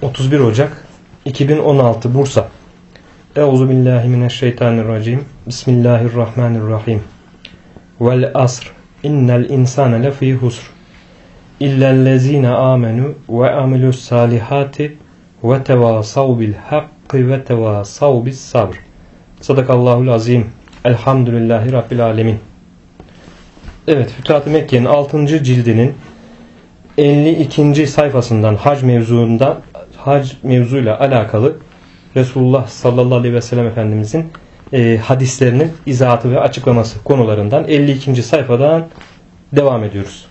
31 Ocak 2016 Bursa. Euzubillahimineşşeytanirracim. Bismillahirrahmanirrahim. Vel asr. İnnel insane lefî husr. İllellezîne âmenû ve amilus salihati ve tevâsav bil hakkı ve tevâsav bis sabr. Sadakallahul azim. Elhamdülillahi Rabbil alemin. Evet, Fütuhat-ı Mekke'nin 6. cildinin 52. sayfasından hac mevzuyla alakalı Resulullah sallallahu aleyhi ve sellem Efendimizin hadislerinin izahatı ve açıklaması konularından 52. sayfadan devam ediyoruz.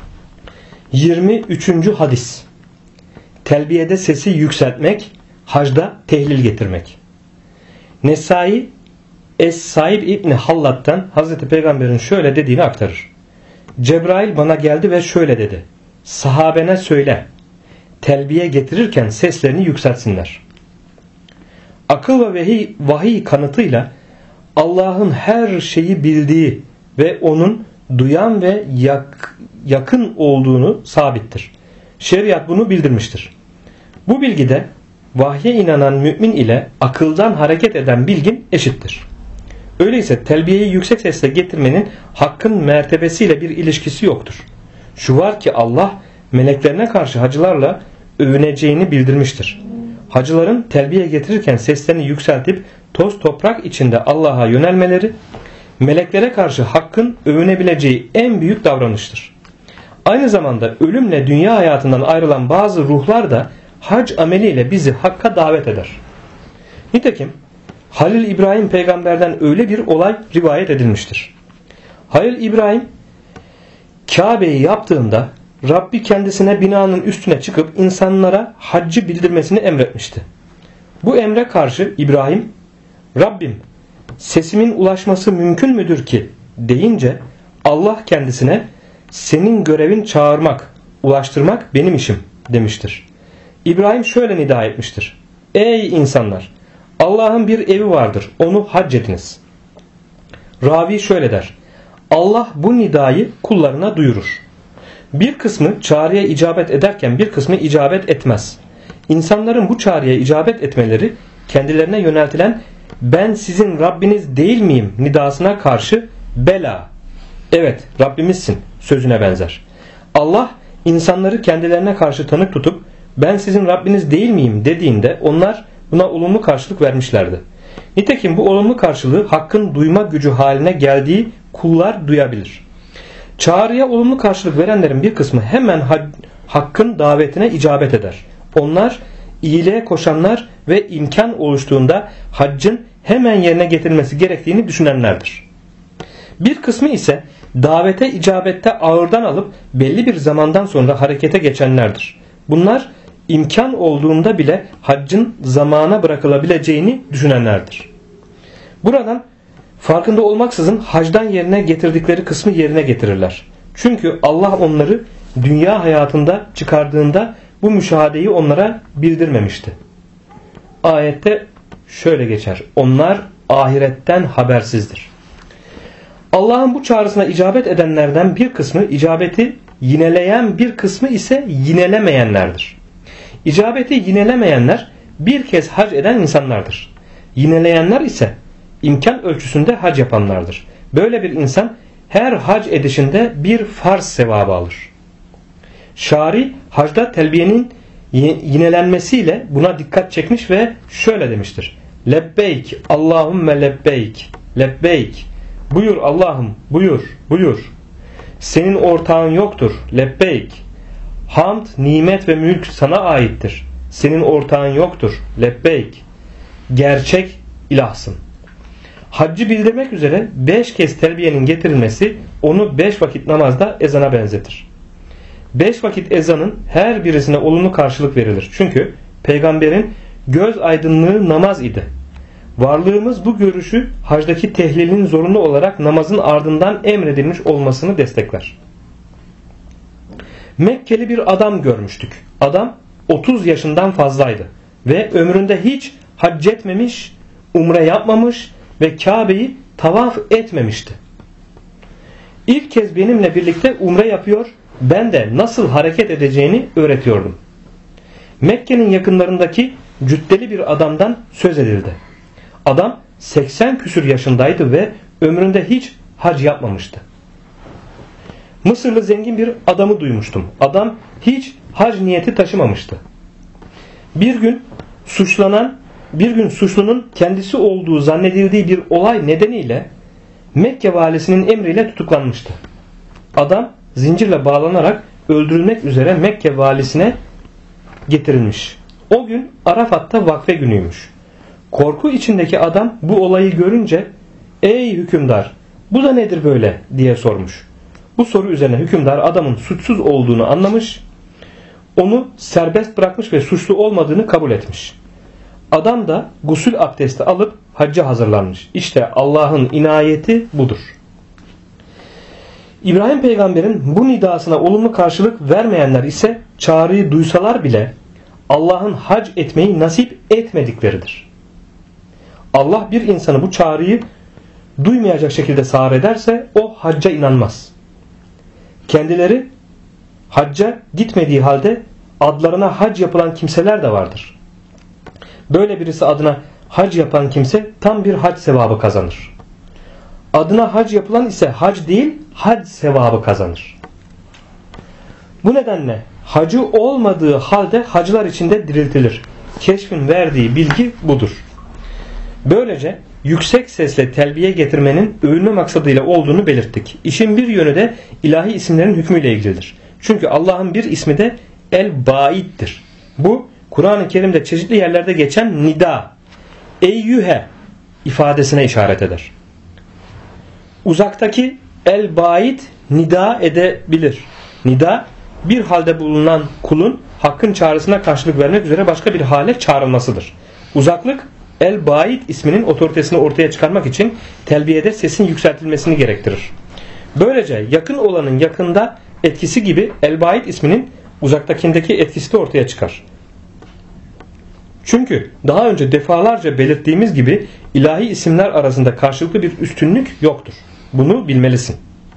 23. hadis. Telbiyede sesi yükseltmek, hacda tehlil getirmek. Nesai Es-Saib İbni Hallat'tan Hazreti Peygamber'in şöyle dediğini aktarır. Cebrail bana geldi ve şöyle dedi. Sahabene söyle, telbiye getirirken seslerini yükseltsinler. Akıl ve vahiy kanıtıyla Allah'ın her şeyi bildiği ve onun duyan ve yakın olduğunu sabittir. Şeriat bunu bildirmiştir. Bu bilgide vahye inanan mümin ile akıldan hareket eden bilgin eşittir. Öyleyse telbiyeyi yüksek sesle getirmenin hakkın mertebesiyle bir ilişkisi yoktur. Şu var ki Allah meleklerine karşı hacılarla övüneceğini bildirmiştir. Hacıların telbiye getirirken seslerini yükseltip toz toprak içinde Allah'a yönelmeleri meleklere karşı hakkın övünebileceği en büyük davranıştır. Aynı zamanda ölümle dünya hayatından ayrılan bazı ruhlar da hac ameliyle bizi hakka davet eder. Nitekim Halil İbrahim peygamberden öyle bir olay rivayet edilmiştir. Halil İbrahim Kabe'yi yaptığında Rabbi kendisine binanın üstüne çıkıp insanlara haccı bildirmesini emretmişti. Bu emre karşı İbrahim, Rabbim sesimin ulaşması mümkün müdür ki deyince Allah kendisine senin görevin çağırmak, ulaştırmak benim işim demiştir. İbrahim şöyle nida etmiştir. Ey insanlar! Allah'ın bir evi vardır. Onu hac ediniz. Ravi şöyle der. Allah bu nidayı kullarına duyurur. Bir kısmı çağrıya icabet ederken bir kısmı icabet etmez. İnsanların bu çağrıya icabet etmeleri kendilerine yöneltilen ben sizin Rabbiniz değil miyim nidasına karşı bela, evet Rabbimizsin sözüne benzer. Allah insanları kendilerine karşı tanık tutup ben sizin Rabbiniz değil miyim dediğinde onlar buna olumlu karşılık vermişlerdi. Nitekim bu olumlu karşılığı hakkın duyma gücü haline geldiği kullar duyabilir. Çağrıya olumlu karşılık verenlerin bir kısmı hemen hakkın davetine icabet eder. Onlar iyiliğe koşanlar ve imkan oluştuğunda haccın hemen yerine getirilmesi gerektiğini düşünenlerdir. Bir kısmı ise davete icabette ağırdan alıp belli bir zamandan sonra harekete geçenlerdir. Bunlar imkan olduğunda bile haccın zamana bırakılabileceğini düşünenlerdir. Buradan farkında olmaksızın hacdan yerine getirdikleri kısmı yerine getirirler. Çünkü Allah onları dünya hayatında çıkardığında bu müşahadeyi onlara bildirmemişti. Ayette şöyle geçer. Onlar ahiretten habersizdir. Allah'ın bu çağrısına icabet edenlerden bir kısmı icabeti yineleyen, bir kısmı ise yinelemeyenlerdir. İcabeti yinelemeyenler bir kez hac eden insanlardır. Yineleyenler ise imkan ölçüsünde hac yapanlardır. Böyle bir insan her hac edişinde bir farz sevabı alır. Şari hacda telbiyenin yinelenmesiyle buna dikkat çekmiş ve şöyle demiştir. Lebbeyk Allahümme lebbeyk. Lebbeyk. Buyur Allah'ım buyur buyur. Senin ortağın yoktur. Lebbeyk. Hamd, nimet ve mülk sana aittir. Senin ortağın yoktur. Lebbeyk. Gerçek ilahsın. Haccı bildirmek üzere 5 kez telbiyenin getirilmesi onu 5 vakit namazda ezana benzetir. 5 vakit ezanın her birisine olumlu karşılık verilir. Çünkü peygamberin göz aydınlığı namaz idi. Varlığımız bu görüşü hacdaki tehlilin zorunlu olarak namazın ardından emredilmiş olmasını destekler. Mekkeli bir adam görmüştük. Adam 30 yaşından fazlaydı ve ömründe hiç hac etmemiş, umre yapmamış ve Kabe'yi tavaf etmemişti. İlk kez benimle birlikte umre yapıyor, ben de nasıl hareket edeceğini öğretiyordum. Mekke'nin yakınlarındaki cüddeli bir adamdan söz edildi. Adam 80 küsür yaşındaydı ve ömründe hiç hac yapmamıştı. Mısırlı zengin bir adamı duymuştum. Adam hiç hac niyeti taşımamıştı. Bir gün suçlunun kendisi olduğu zannedildiği bir olay nedeniyle Mekke valisinin emriyle tutuklanmıştı. Adam zincirle bağlanarak öldürülmek üzere Mekke valisine getirilmiş. O gün Arafat'ta vakfe günüymüş. Korku içindeki adam bu olayı görünce "Ey hükümdar, bu da nedir böyle?" diye sormuş. Bu soru üzerine hükümdar adamın suçsuz olduğunu anlamış, onu serbest bırakmış ve suçlu olmadığını kabul etmiş. Adam da gusül abdesti alıp hacca hazırlanmış. İşte Allah'ın inayeti budur. İbrahim peygamberin bu nidasına olumlu karşılık vermeyenler ise çağrıyı duysalar bile Allah'ın hac etmeyi nasip etmedikleridir. Allah bir insanı bu çağrıyı duymayacak şekilde sağır ederse o hacca inanmaz. Kendileri hacca gitmediği halde adlarına hac yapılan kimseler de vardır. Böyle birisi adına hac yapan kimse tam bir hac sevabı kazanır. Adına hac yapılan ise hac değil, hac sevabı kazanır. Bu nedenle hacı olmadığı halde hacılar içinde diriltilir. Keşfin verdiği bilgi budur. Böylece yüksek sesle telbiye getirmenin övünme maksadıyla olduğunu belirttik. İşin bir yönü de ilahi isimlerin hükmüyle ilgilidir. Çünkü Allah'ın bir ismi de El-Baid'dir. Bu Kur'an-ı Kerim'de çeşitli yerlerde geçen nida, eyyühe ifadesine işaret eder. Uzaktaki El-Baid nida edebilir. Nida bir halde bulunan kulun hakkın çağrısına karşılık vermek üzere başka bir hale çağrılmasıdır. Uzaklık El-Baid isminin otoritesini ortaya çıkarmak için telbiyede sesin yükseltilmesini gerektirir. Böylece yakın olanın yakında etkisi gibi El-Baid isminin uzaktakindeki etkisi de ortaya çıkar. Çünkü daha önce defalarca belirttiğimiz gibi ilahi isimler arasında karşılıklı bir üstünlük yoktur. Bunu bilmelisin.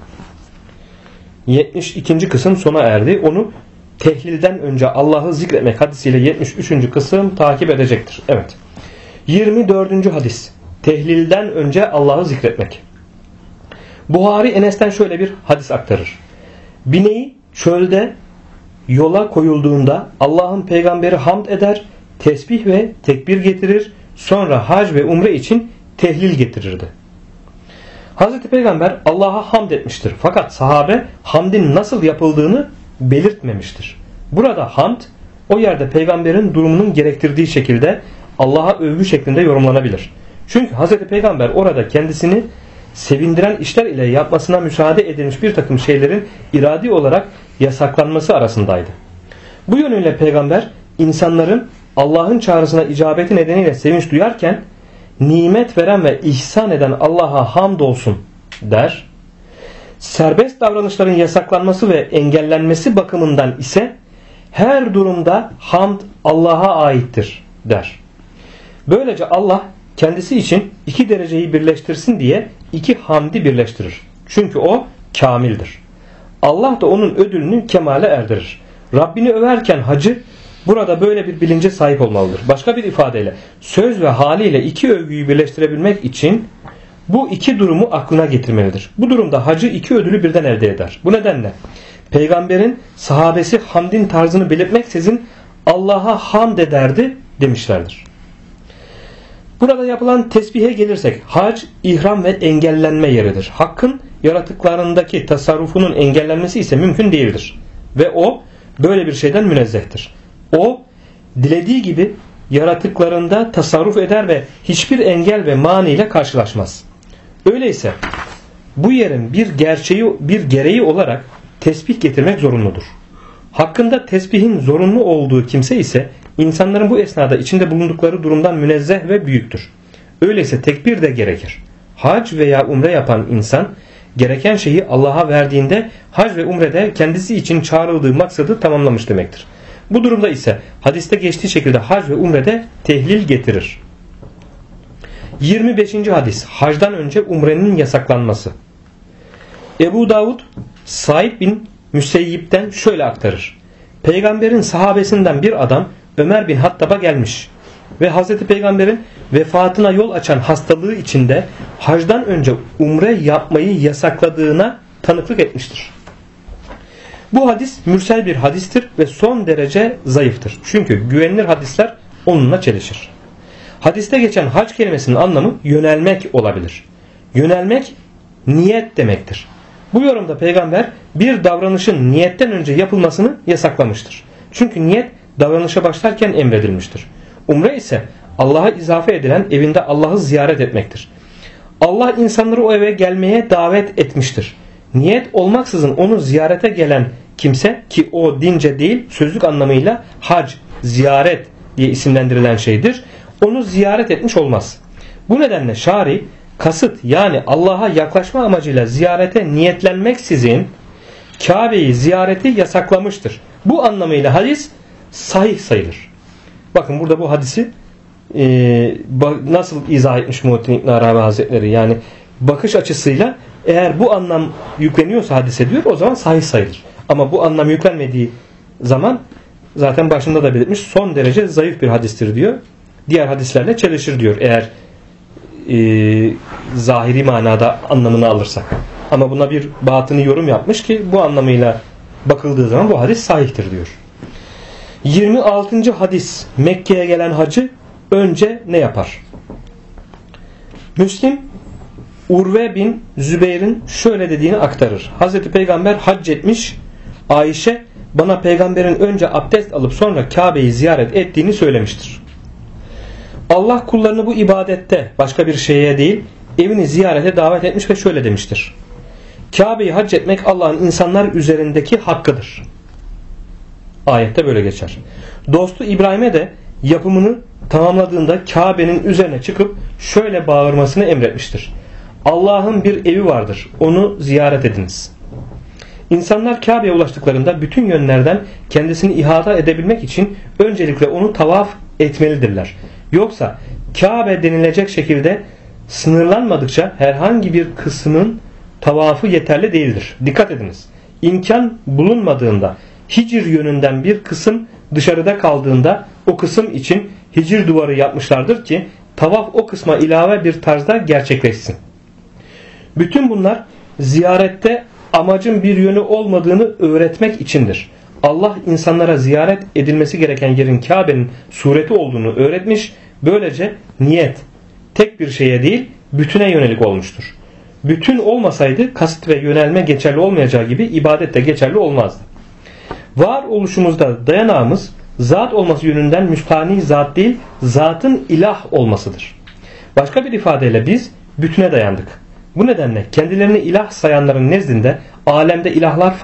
72. kısım sona erdi. Onu tehlilden önce Allah'ı zikretmek hadisiyle 73. kısım takip edecektir. Evet. 24. hadis. Tehlilden önce Allah'ı zikretmek. Buhari Enes'ten şöyle bir hadis aktarır. Bineği çölde yola koyulduğunda Allah'ın peygamberi hamd eder, tesbih ve tekbir getirir, sonra hac ve umre için tehlil getirirdi. Hazreti Peygamber Allah'a hamd etmiştir. Fakat sahabe hamdin nasıl yapıldığını belirtmemiştir. Burada hamd o yerde peygamberin durumunun gerektirdiği şekilde Allah'a övgü şeklinde yorumlanabilir. Çünkü Hazreti Peygamber orada kendisini sevindiren işler ile yapmasına müsaade edilmiş bir takım şeylerin iradi olarak yasaklanması arasındaydı. Bu yönüyle peygamber insanların Allah'ın çağrısına icabeti nedeniyle sevinç duyarken nimet veren ve ihsan eden Allah'a hamdolsun der. Serbest davranışların yasaklanması ve engellenmesi bakımından ise her durumda hamd Allah'a aittir der. Böylece Allah kendisi için iki dereceyi birleştirsin diye iki hamdi birleştirir. Çünkü o kamildir. Allah da onun ödülünü kemale erdirir. Rabbini överken hacı burada böyle bir bilince sahip olmalıdır. Başka bir ifadeyle söz ve haliyle iki övgüyü birleştirebilmek için bu iki durumu aklına getirmelidir. Bu durumda hacı iki ödülü birden elde eder. Bu nedenle peygamberin sahabesi hamdin tarzını belirtmeksizin Allah'a hamd ederdi demişlerdir. Burada yapılan tesbihe gelirsek hac, ihram ve engellenme yeridir. Hakkın yaratıklarındaki tasarrufunun engellenmesi ise mümkün değildir. Ve o böyle bir şeyden münezzehtir. O dilediği gibi yaratıklarında tasarruf eder ve hiçbir engel ve mani ile karşılaşmaz. Öyleyse bu yerin bir gereği olarak tesbih getirmek zorunludur. Hakkında tesbihin zorunlu olduğu kimse ise insanların bu esnada içinde bulundukları durumdan münezzeh ve büyüktür. Öyleyse tekbir de gerekir. Hac veya umre yapan insan gereken şeyi Allah'a verdiğinde hac ve umrede kendisi için çağrıldığı maksadı tamamlamış demektir. Bu durumda ise hadiste geçtiği şekilde hac ve umrede tehlil getirir. 25. hadis. Hacdan önce umrenin yasaklanması. Ebu Davud Said bin Müseyyip'ten şöyle aktarır. Peygamberin sahabesinden bir adam Ömer bin Hattab'a gelmiş ve Hazreti Peygamber'in vefatına yol açan hastalığı içinde hacdan önce umre yapmayı yasakladığına tanıklık etmiştir. Bu hadis mürsel bir hadistir ve son derece zayıftır. Çünkü güvenilir hadisler onunla çelişir. Hadiste geçen hac kelimesinin anlamı yönelmek olabilir. Yönelmek niyet demektir. Bu yorumda peygamber bir davranışın niyetten önce yapılmasını yasaklamıştır. Çünkü niyet davranışa başlarken emredilmiştir. Umre ise Allah'a izafe edilen evinde Allah'ı ziyaret etmektir. Allah insanları o eve gelmeye davet etmiştir. Niyet olmaksızın onu ziyarete gelen kimse, ki o dince değil sözlük anlamıyla hac, ziyaret diye isimlendirilen şeydir, onu ziyaret etmiş olmaz. Bu nedenle şari kasıt, yani Allah'a yaklaşma amacıyla ziyarete niyetlenmeksizin Kabe'yi ziyareti yasaklamıştır. Bu anlamıyla hadis sahih sayılır. Bakın burada bu hadisi nasıl izah etmiş Muhittin İbn Arabi Hazretleri. Yani bakış açısıyla eğer bu anlam yükleniyorsa hadise diyor, o zaman sahih sayılır. Ama bu anlam yüklenmediği zaman zaten başında da belirtmiş, son derece zayıf bir hadistir diyor. Diğer hadislerle çelişir diyor eğer zahiri manada anlamını alırsak. Ama buna bir batını yorum yapmış ki bu anlamıyla bakıldığı zaman bu hadis sahihtir diyor. 26. hadis. Mekke'ye gelen hacı önce ne yapar? Müslim Urve bin Zübeyir'in şöyle dediğini aktarır. Hazreti Peygamber hac etmiş, Ayşe bana peygamberin önce abdest alıp sonra Kabe'yi ziyaret ettiğini söylemiştir. Allah kullarını bu ibadette başka bir şeye değil evini ziyarete davet etmiş ve şöyle demiştir. Kabe'yi hac etmek Allah'ın insanlar üzerindeki hakkıdır. Ayette böyle geçer. Dostu İbrahim'e de yapımını tamamladığında Kabe'nin üzerine çıkıp şöyle bağırmasını emretmiştir. Allah'ın bir evi vardır. Onu ziyaret ediniz. İnsanlar Kabe'ye ulaştıklarında bütün yönlerden kendisini ihata edebilmek için öncelikle onu tavaf etmelidirler. Yoksa Kabe denilecek şekilde sınırlanmadıkça herhangi bir kısmın tavafı yeterli değildir. Dikkat ediniz. İmkan bulunmadığında Hicr yönünden bir kısım dışarıda kaldığında o kısım için hicr duvarı yapmışlardır ki tavaf o kısma ilave bir tarzda gerçekleşsin. Bütün bunlar ziyarette amacın bir yönü olmadığını öğretmek içindir. Allah insanlara ziyaret edilmesi gereken yerin Kabe'nin sureti olduğunu öğretmiş. Böylece niyet tek bir şeye değil bütüne yönelik olmuştur. Bütün olmasaydı kasıt ve yönelme geçerli olmayacağı gibi ibadet de geçerli olmazdı. Var oluşumuzda dayanağımız zat olması yönünden müstahni zat değil, zatın ilah olmasıdır. Başka bir ifadeyle biz bütüne dayandık. Bu nedenle kendilerini ilah sayanların nezdinde alemde ilahlar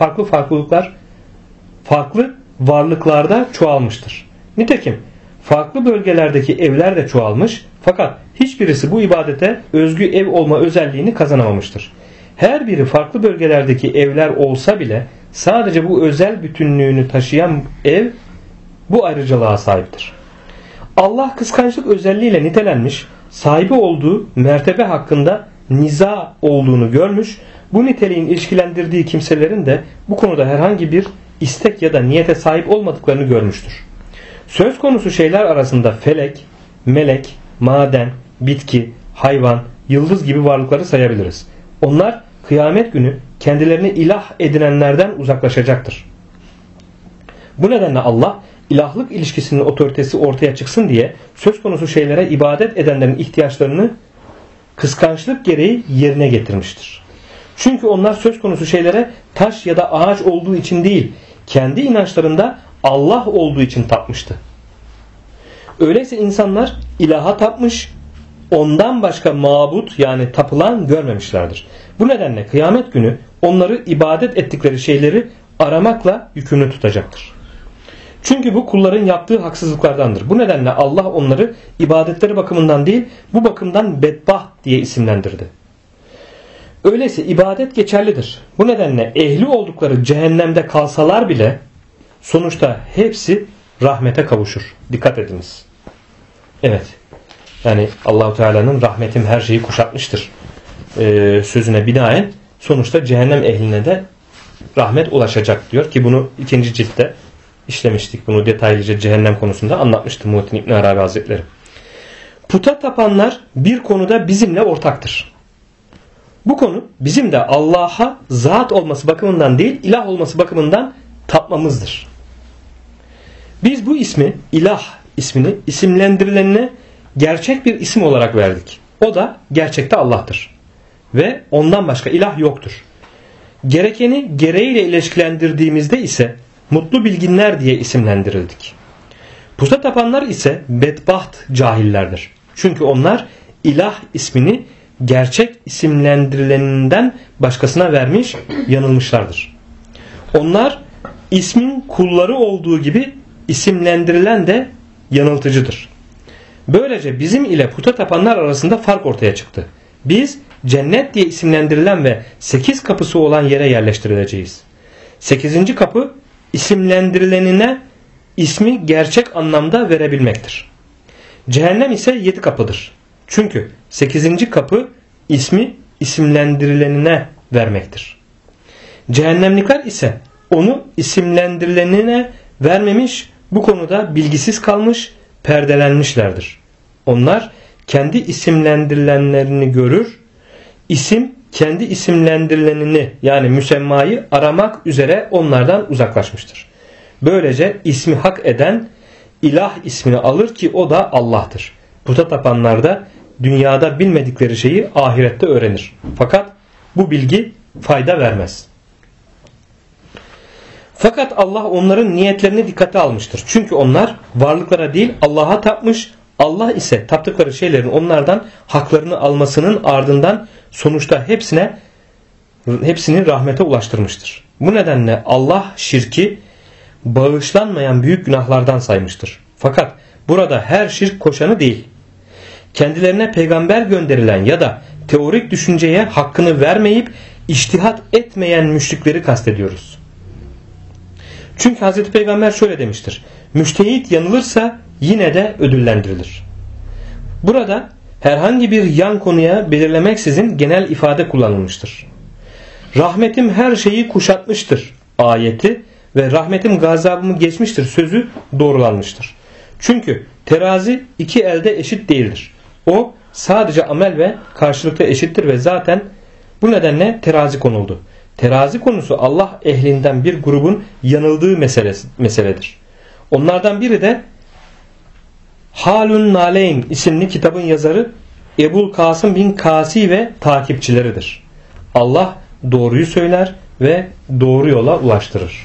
farklı varlıklarda çoğalmıştır. Nitekim farklı bölgelerdeki evler de çoğalmış fakat hiçbirisi bu ibadete özgü ev olma özelliğini kazanamamıştır. Her biri farklı bölgelerdeki evler olsa bile sadece bu özel bütünlüğünü taşıyan ev bu ayrıcalığa sahiptir. Allah kıskançlık özelliğiyle nitelenmiş, sahibi olduğu mertebe hakkında niza olduğunu görmüş, bu niteliğin ilişkilendirdiği kimselerin de bu konuda herhangi bir istek ya da niyete sahip olmadıklarını görmüştür. Söz konusu şeyler arasında felek, melek, maden, bitki, hayvan, yıldız gibi varlıkları sayabiliriz. Onlar kıyamet günü kendilerini ilah edinenlerden uzaklaşacaktır. Bu nedenle Allah ilahlık ilişkisinin otoritesi ortaya çıksın diye söz konusu şeylere ibadet edenlerin ihtiyaçlarını kıskançlık gereği yerine getirmiştir. Çünkü onlar söz konusu şeylere taş ya da ağaç olduğu için değil, kendi inançlarında Allah olduğu için tapmıştı. Öyleyse insanlar ilaha tapmış, ondan başka mabut yani tapılan görmemişlerdir. Bu nedenle kıyamet günü onları ibadet ettikleri şeyleri aramakla yükümlü tutacaktır. Çünkü bu kulların yaptığı haksızlıklardandır. Bu nedenle Allah onları ibadetleri bakımından değil, bu bakımdan bedbaht diye isimlendirdi. Öyleyse ibadet geçerlidir. Bu nedenle ehli oldukları cehennemde kalsalar bile sonuçta hepsi rahmete kavuşur. Dikkat ediniz. Evet. Yani Allah-u Teala'nın rahmetim her şeyi kuşatmıştır sözüne binaen sonuçta cehennem ehline de rahmet ulaşacak diyor ki bunu 2. ciltte işlemiştik. Bunu detaylıca cehennem konusunda anlatmıştı Muhittin İbn Arabi Hazretleri. Puta tapanlar bir konuda bizimle ortaktır. Bu konu bizim de Allah'a zat olması bakımından değil, ilah olması bakımından tapmamızdır. Biz bu ismi, ilah ismini isimlendirilenine gerçek bir isim olarak verdik. O da gerçekte Allah'tır. Ve ondan başka ilah yoktur. Gerekeni gereğiyle ilişkilendirdiğimizde ise mutlu bilginler diye isimlendirildik. Puta tapanlar ise bedbaht cahillerdir. Çünkü onlar ilah ismini gerçek isimlendirileninden başkasına vermiş, yanılmışlardır. Onlar ismin kulları olduğu gibi isimlendirilen de yanıltıcıdır. Böylece bizim ile puta tapanlar arasında fark ortaya çıktı. Biz cennet diye isimlendirilen ve 8 kapısı olan yere yerleştirileceğiz. 8. kapı isimlendirilenine ismi gerçek anlamda verebilmektir. Cehennem ise 7 kapıdır. Çünkü 8. kapı ismi isimlendirilenine vermektir. Cehennemlikler ise onu isimlendirilenine vermemiş, bu konuda bilgisiz kalmış, perdelenmişlerdir. Onlar kendi isimlendirilenlerini görür, isim kendi isimlendirilenini yani müsemmayı aramak üzere onlardan uzaklaşmıştır. Böylece ismi hak eden ilah ismini alır ki o da Allah'tır. Puta tapanlar da dünyada bilmedikleri şeyi ahirette öğrenir. Fakat bu bilgi fayda vermez. Fakat Allah onların niyetlerini dikkate almıştır. Çünkü onlar varlıklara değil Allah'a tapmış, Allah ise taptıkları şeylerin onlardan haklarını almasının ardından sonuçta hepsini rahmete ulaştırmıştır. Bu nedenle Allah şirki bağışlanmayan büyük günahlardan saymıştır. Fakat burada her şirk koşanı değil, kendilerine peygamber gönderilen ya da teorik düşünceye hakkını vermeyip içtihat etmeyen müşrikleri kastediyoruz. Çünkü Hz. Peygamber şöyle demiştir: müştehit yanılırsa yine de ödüllendirilir. Burada herhangi bir yan konuya belirlemeksizin genel ifade kullanılmıştır. Rahmetim her şeyi kuşatmıştır ayeti ve rahmetim gazabımı geçmiştir sözü doğrulanmıştır. Çünkü terazi iki elde eşit değildir. O sadece amel ve karşılıkta eşittir ve zaten bu nedenle terazi konuldu. Terazi konusu Allah ehlinden bir grubun yanıldığı meseledir. Onlardan biri de Halun Naleyn isimli kitabın yazarı Ebul Kasım bin Kasi ve takipçileridir. Allah doğruyu söyler ve doğru yola ulaştırır.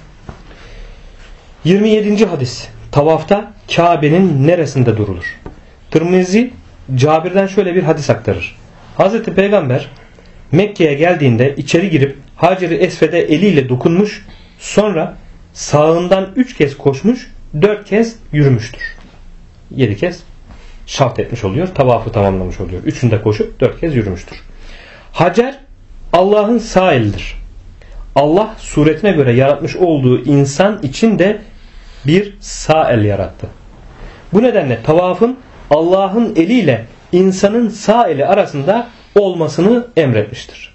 27. hadis. Tavafta Kabe'nin neresinde durulur? Tirmizi Cabir'den şöyle bir hadis aktarır. Hazreti Peygamber Mekke'ye geldiğinde içeri girip Hacer-i Esved'e eliyle dokunmuş, sonra sağından 3 kez koşmuş, 4 kez yürümüştür. 7 kez şart etmiş oluyor, tavafı tamamlamış oluyor. 3'ünde koşup 4 kez yürümüştür. Hacer Allah'ın sağ elidir. Allah suretine göre yaratmış olduğu insan için de bir sağ el yarattı. Bu nedenle tavafın Allah'ın eliyle insanın sağ eli arasında olmasını emretmiştir.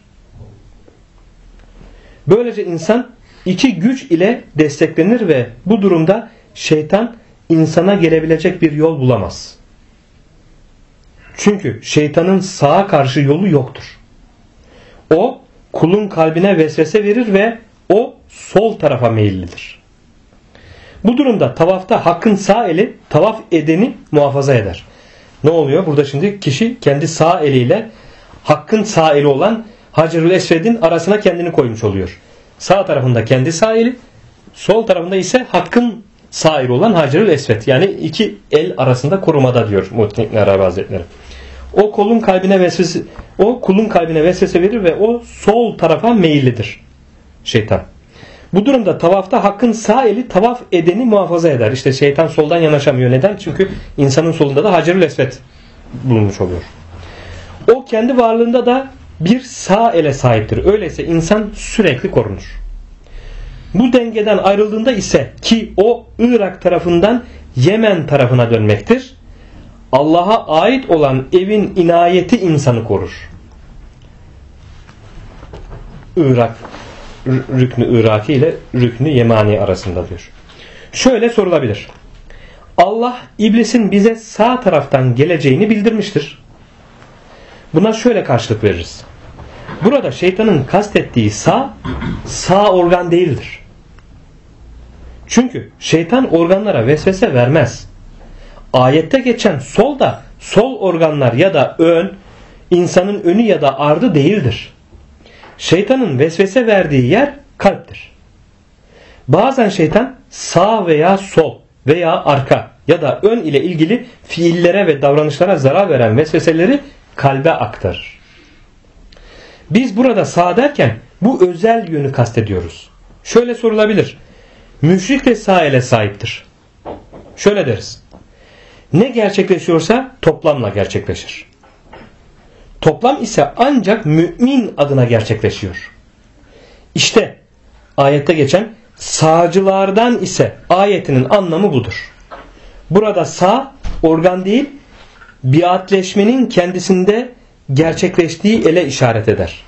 Böylece insan iki güç ile desteklenir ve bu durumda şeytan insana gelebilecek bir yol bulamaz. Çünkü şeytanın sağa karşı yolu yoktur. O kulun kalbine vesvese verir ve o sol tarafa meyillidir. Bu durumda tavafta hakkın sağ eli tavaf edeni muhafaza eder. Ne oluyor? Burada şimdi kişi kendi sağ eliyle hakkın sağ eli olan Hacer-ül Esved'in arasına kendini koymuş oluyor. Sağ tarafında kendi sağ eli, sol tarafında ise hakkın sağ eli olan Hacer-ül Esved. Yani iki el arasında korumada diyor Muhittin İbn Arabi Hazretleri. O kulun kalbine vesvese verir ve o sol tarafa meyillidir şeytan. Bu durumda tavafta hakkın sağ eli tavaf edeni muhafaza eder. İşte şeytan soldan yanaşamıyor. Neden? Çünkü insanın solunda da Hacer-ül Esved bulunmuş oluyor. O kendi varlığında da bir sağ ele sahiptir. Öyleyse insan sürekli korunur. Bu dengeden ayrıldığında ise ki o Irak tarafından Yemen tarafına dönmektir, Allah'a ait olan evin inayeti insanı korur. Irak, rüknü Iraki ile rüknü Yemani arasında diyor. Şöyle sorulabilir. Allah iblisin bize sağ taraftan geleceğini bildirmiştir. Buna şöyle karşılık veririz. Burada şeytanın kastettiği sağ organ değildir. Çünkü şeytan organlara vesvese vermez. Ayette geçen sol da sol organlar ya da ön, insanın önü ya da ardı değildir. Şeytanın vesvese verdiği yer kalptir. Bazen şeytan sağ veya sol veya arka ya da ön ile ilgili fiillere ve davranışlara zarar veren vesveseleri kalbe aktarır. Biz burada sağ derken bu özel yönü kastediyoruz. Şöyle sorulabilir. Müşrik de sağ ele sahiptir. Şöyle deriz. Ne gerçekleşiyorsa toplamla gerçekleşir. Toplam ise ancak mümin adına gerçekleşiyor. İşte ayette geçen sağcılardan ise ayetinin anlamı budur. Burada sağ organ değil, biatleşmenin kendisinde gerçekleştiği ele işaret eder.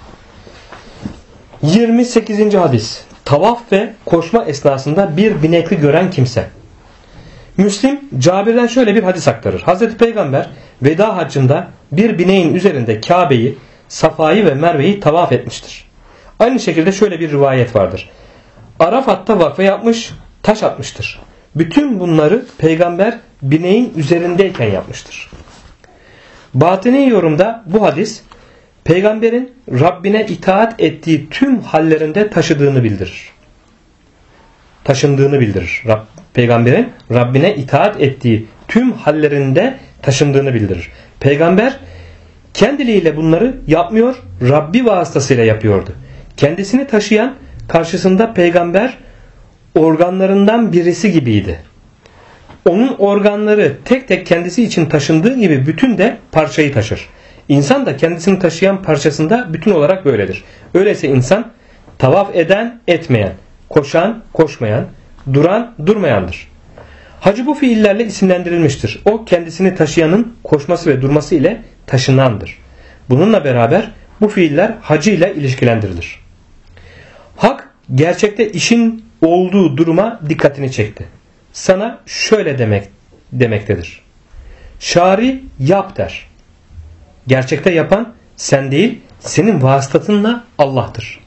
28. hadis. Tavaf ve koşma esnasında bir binekli gören kimse. Müslim Cabir'den şöyle bir hadis aktarır. Hazreti Peygamber veda haccında bir bineğin üzerinde Kabe'yi, Safa'yı ve Merve'yi tavaf etmiştir. Aynı şekilde şöyle bir rivayet vardır. Arafat'ta vakfe yapmış, taş atmıştır. Bütün bunları Peygamber bineğin üzerindeyken yapmıştır. Batini yorumda bu hadis Peygamberin Rabbine itaat ettiği tüm hallerinde taşındığını bildirir. Peygamberin Rabbine itaat ettiği tüm hallerinde taşındığını bildirir. Peygamber kendiliğiyle bunları yapmıyor, Rabbi vasıtasıyla yapıyordu. Kendisini taşıyan karşısında peygamber organlarından birisi gibiydi. Onun organları tek tek kendisi için taşındığı gibi bütün de parçayı taşır. İnsan da kendisini taşıyan parçasında bütün olarak böyledir. Öyleyse insan tavaf eden etmeyen, koşan koşmayan, duran durmayandır. Hacı bu fiillerle isimlendirilmiştir. O kendisini taşıyanın koşması ve durması ile taşınandır. Bununla beraber bu fiiller hacı ile ilişkilendirilir. Hak gerçekte işin olduğu duruma dikkatini çekti. Sana şöyle demektedir. Şari yap der. Gerçekte yapan sen değil, senin vasıtatınla Allah'tır.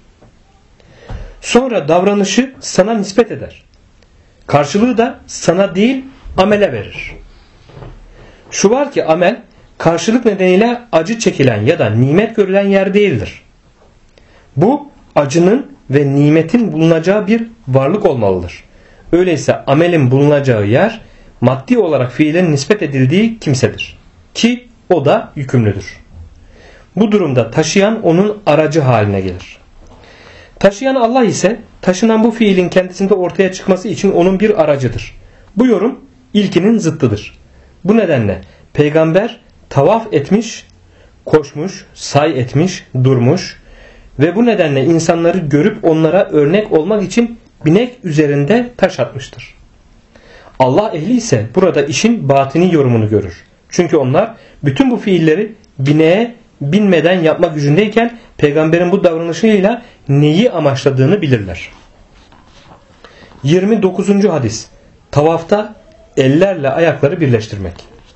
Sonra davranışı sana nispet eder. Karşılığı da sana değil amele verir. Şu var ki amel karşılık nedeniyle acı çekilen ya da nimet görülen yer değildir. Bu acının ve nimetin bulunacağı bir varlık olmalıdır. Öyleyse amelin bulunacağı yer maddi olarak fiilin nispet edildiği kimsedir. Ki o da yükümlüdür. Bu durumda taşıyan onun aracı haline gelir. Taşıyan Allah ise taşınan bu fiilin kendisinde ortaya çıkması için onun bir aracıdır. Bu yorum ilkinin zıttıdır. Bu nedenle peygamber tavaf etmiş, koşmuş, say etmiş, durmuş ve bu nedenle insanları görüp onlara örnek olmak için binek üzerinde taş atmıştır. Allah ehli ise burada işin batini yorumunu görür. Çünkü onlar bütün bu fiilleri bineğe binmeden yapma gücündeyken peygamberin bu davranışıyla neyi amaçladığını bilirler. 29. hadis. Tavafta ellerle ayakları birleştirmek.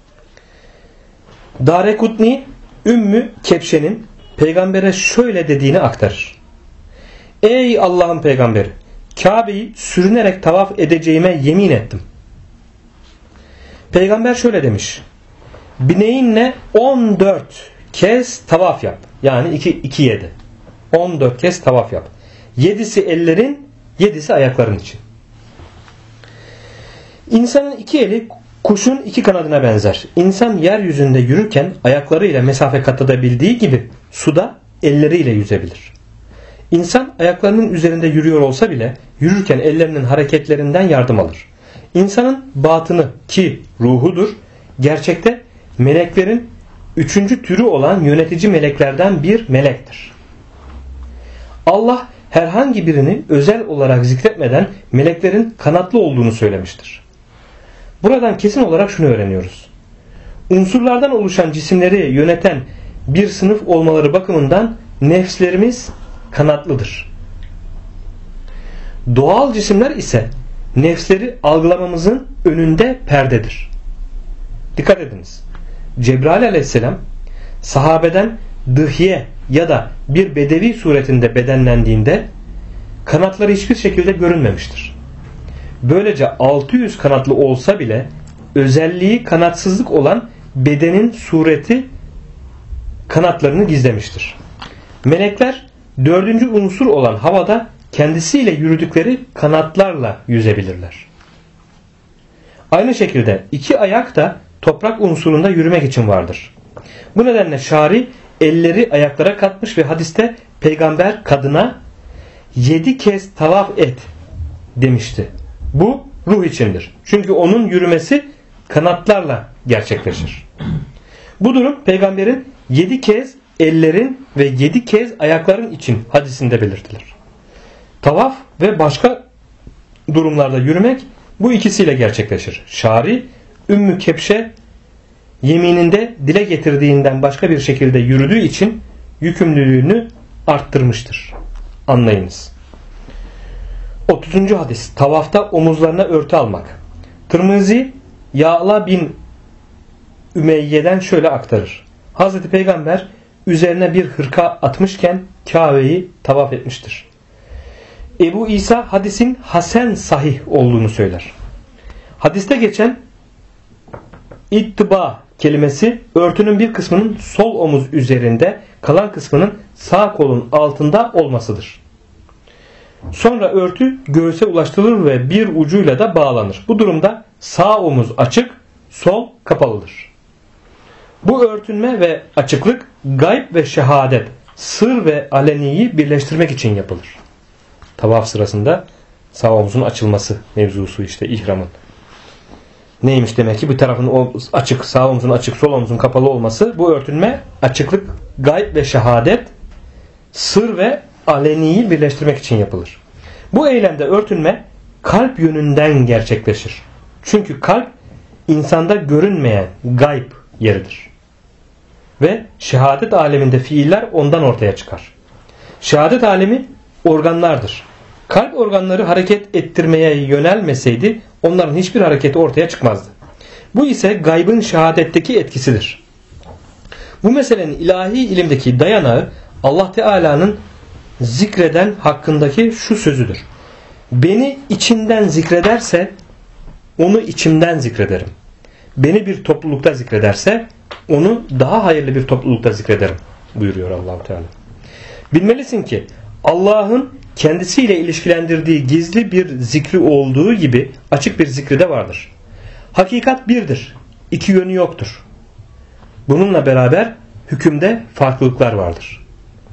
Darekutni Ümmü Kepşe'nin peygambere şöyle dediğini aktarır. Ey Allah'ın peygamberi, Kabe'yi sürünerek tavaf edeceğime yemin ettim. Peygamber şöyle demiş. Bineğinle 14 kez tavaf yap. Yani 2-7. 14 kez tavaf yap. 7'si ellerin, 7'si ayakların için. İnsanın iki eli kuşun iki kanadına benzer. İnsan yeryüzünde yürürken ayaklarıyla mesafe kat edebildiği gibi suda elleriyle yüzebilir. İnsan ayaklarının üzerinde yürüyor olsa bile yürürken ellerinin hareketlerinden yardım alır. İnsanın batını ki ruhudur, gerçekte meleklerin 3. türü olan yönetici meleklerden bir melektir. Allah herhangi birini özel olarak zikretmeden meleklerin kanatlı olduğunu söylemiştir. Buradan kesin olarak şunu öğreniyoruz. Unsurlardan oluşan cisimleri yöneten bir sınıf olmaları bakımından nefslerimiz kanatlıdır. Doğal cisimler ise nefsleri algılamamızın önünde perdedir. Dikkat ediniz. Cebrail aleyhisselam sahabeden dıhye ya da bir bedevi suretinde bedenlendiğinde kanatları hiçbir şekilde görünmemiştir. Böylece 600 kanatlı olsa bile özelliği kanatsızlık olan bedenin sureti kanatlarını gizlemiştir. Melekler dördüncü unsur olan havada kendisiyle yürüdükleri kanatlarla yüzebilirler. Aynı şekilde iki ayak da toprak unsurunda yürümek için vardır. Bu nedenle şari elleri ayaklara katmış ve hadiste peygamber kadına 7 kez tavaf et demişti. Bu ruh içindir. Çünkü onun yürümesi kanatlarla gerçekleşir. Bu durum peygamberin 7 kez ellerin ve 7 kez ayakların için hadisinde belirtilir. Tavaf ve başka durumlarda yürümek bu ikisiyle gerçekleşir. Şari Ümmü Kepşe yemininde dile getirdiğinden başka bir şekilde yürüdüğü için yükümlülüğünü arttırmıştır. Anlayınız. 30. hadis. Tavafta omuzlarına örtü almak. Tirmizi Ya'la bin Ümeyye'den şöyle aktarır. Hazreti Peygamber üzerine bir hırka atmışken Kabe'yi tavaf etmiştir. Ebu İsa hadisin hasen sahih olduğunu söyler. Hadiste geçen ittiba kelimesi örtünün bir kısmının sol omuz üzerinde, kalan kısmının sağ kolun altında olmasıdır. Sonra örtü göğüse ulaştırılır ve bir ucuyla da bağlanır. Bu durumda sağ omuz açık, sol kapalıdır. Bu örtünme ve açıklık gayb ve şehadet, sır ve aleniyi birleştirmek için yapılır. Tavaf sırasında sağ omuzun açılması mevzusu işte ihramın. Neymiş demek ki bir tarafın açık, sağ omuzun açık, sol omuzun kapalı olması, bu örtünme, açıklık, gayb ve şehadet, sır ve aleniyi birleştirmek için yapılır. Bu eylemde örtünme kalp yönünden gerçekleşir. Çünkü kalp insanda görünmeyen gayb yeridir. Ve şehadet aleminde fiiller ondan ortaya çıkar. Şehadet alemi organlardır. Kalp organları hareket ettirmeye yönelmeseydi onların hiçbir hareketi ortaya çıkmazdı. Bu ise gaybın şehadetteki etkisidir. Bu meselenin ilahi ilimdeki dayanağı Allah Teala'nın zikreden hakkındaki şu sözüdür. Beni içinden zikrederse onu içimden zikrederim. Beni bir toplulukta zikrederse onu daha hayırlı bir toplulukta zikrederim buyuruyor Allah Teala. Bilmelisin ki Allah'ın kendisiyle ilişkilendirdiği gizli bir zikri olduğu gibi açık bir zikri de vardır. Hakikat birdir. İki yönü yoktur. Bununla beraber hükümde farklılıklar vardır.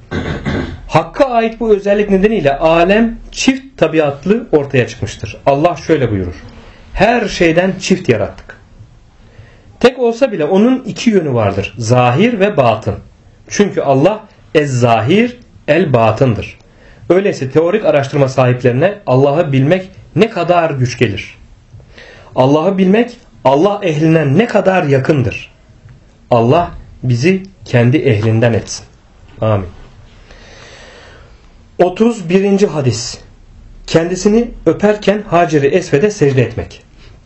Hakka ait bu özellik nedeniyle alem çift tabiatlı ortaya çıkmıştır. Allah şöyle buyurur. Her şeyden çift yarattık. Tek olsa bile onun iki yönü vardır. Zahir ve batın. Çünkü Allah ez-zahir el-batındır. Öyleyse teorik araştırma sahiplerine Allah'ı bilmek ne kadar güç gelir. Allah'ı bilmek Allah ehline ne kadar yakındır. Allah bizi kendi ehlinden etsin. Amin. 31. hadis. Kendisini öperken Hacer-i Esved'e secde etmek.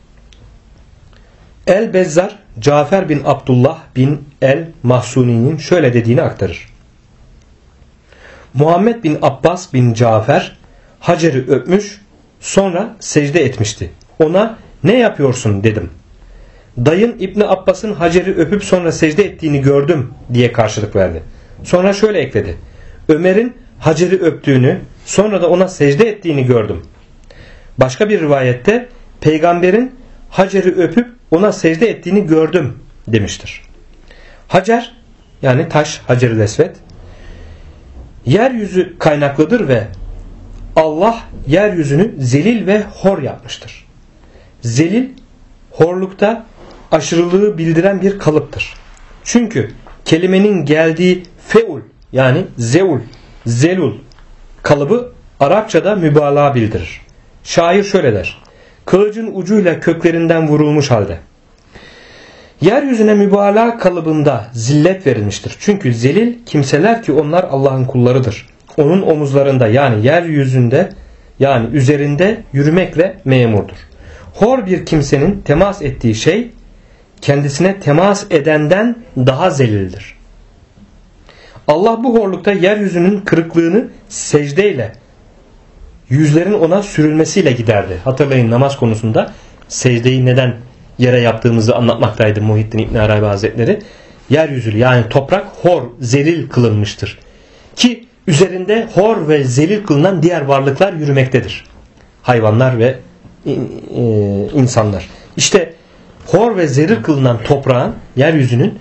El-Bezzar Cafer bin Abdullah bin el-Mahsuni'nin şöyle dediğini aktarır. Muhammed bin Abbas bin Cafer Hacer'i öpmüş, sonra secde etmişti. Ona ne yapıyorsun dedim. Dayın İbni Abbas'ın Hacer'i öpüp sonra secde ettiğini gördüm diye karşılık verdi. Sonra şöyle ekledi. Ömer'in Hacer'i öptüğünü, sonra da ona secde ettiğini gördüm. Başka bir rivayette peygamberin Hacer'i öpüp ona secde ettiğini gördüm demiştir. Hacer yani taş, Hacer-i Esved yeryüzü kaynaklıdır ve Allah yeryüzünü zelil ve hor yapmıştır. Zelil horlukta aşırılığı bildiren bir kalıptır. Çünkü kelimenin geldiği feul yani zeul, zelul kalıbı Arapçada mübalağa bildirir. Şair şöyle der. Kılıcın ucuyla köklerinden vurulmuş halde. Yeryüzüne mübalağa kalıbında zillet verilmiştir. Çünkü zelil kimseler ki onlar Allah'ın kullarıdır. Onun omuzlarında yani yeryüzünde yani üzerinde yürümekle memurdur. Hor bir kimsenin temas ettiği şey kendisine temas edenden daha zelildir. Allah bu horlukta yeryüzünün kırıklığını secdeyle, yüzlerin ona sürülmesiyle giderdi. Hatırlayın, namaz konusunda secdeyi neden yere yaptığımızı anlatmaktaydı Muhittin İbn Arabi Hazretleri. Yeryüzü yani toprak hor, zelil kılınmıştır. Ki üzerinde hor ve zelil kılınan diğer varlıklar yürümektedir. Hayvanlar ve insanlar. İşte hor ve zelil kılınan toprağın, yeryüzünün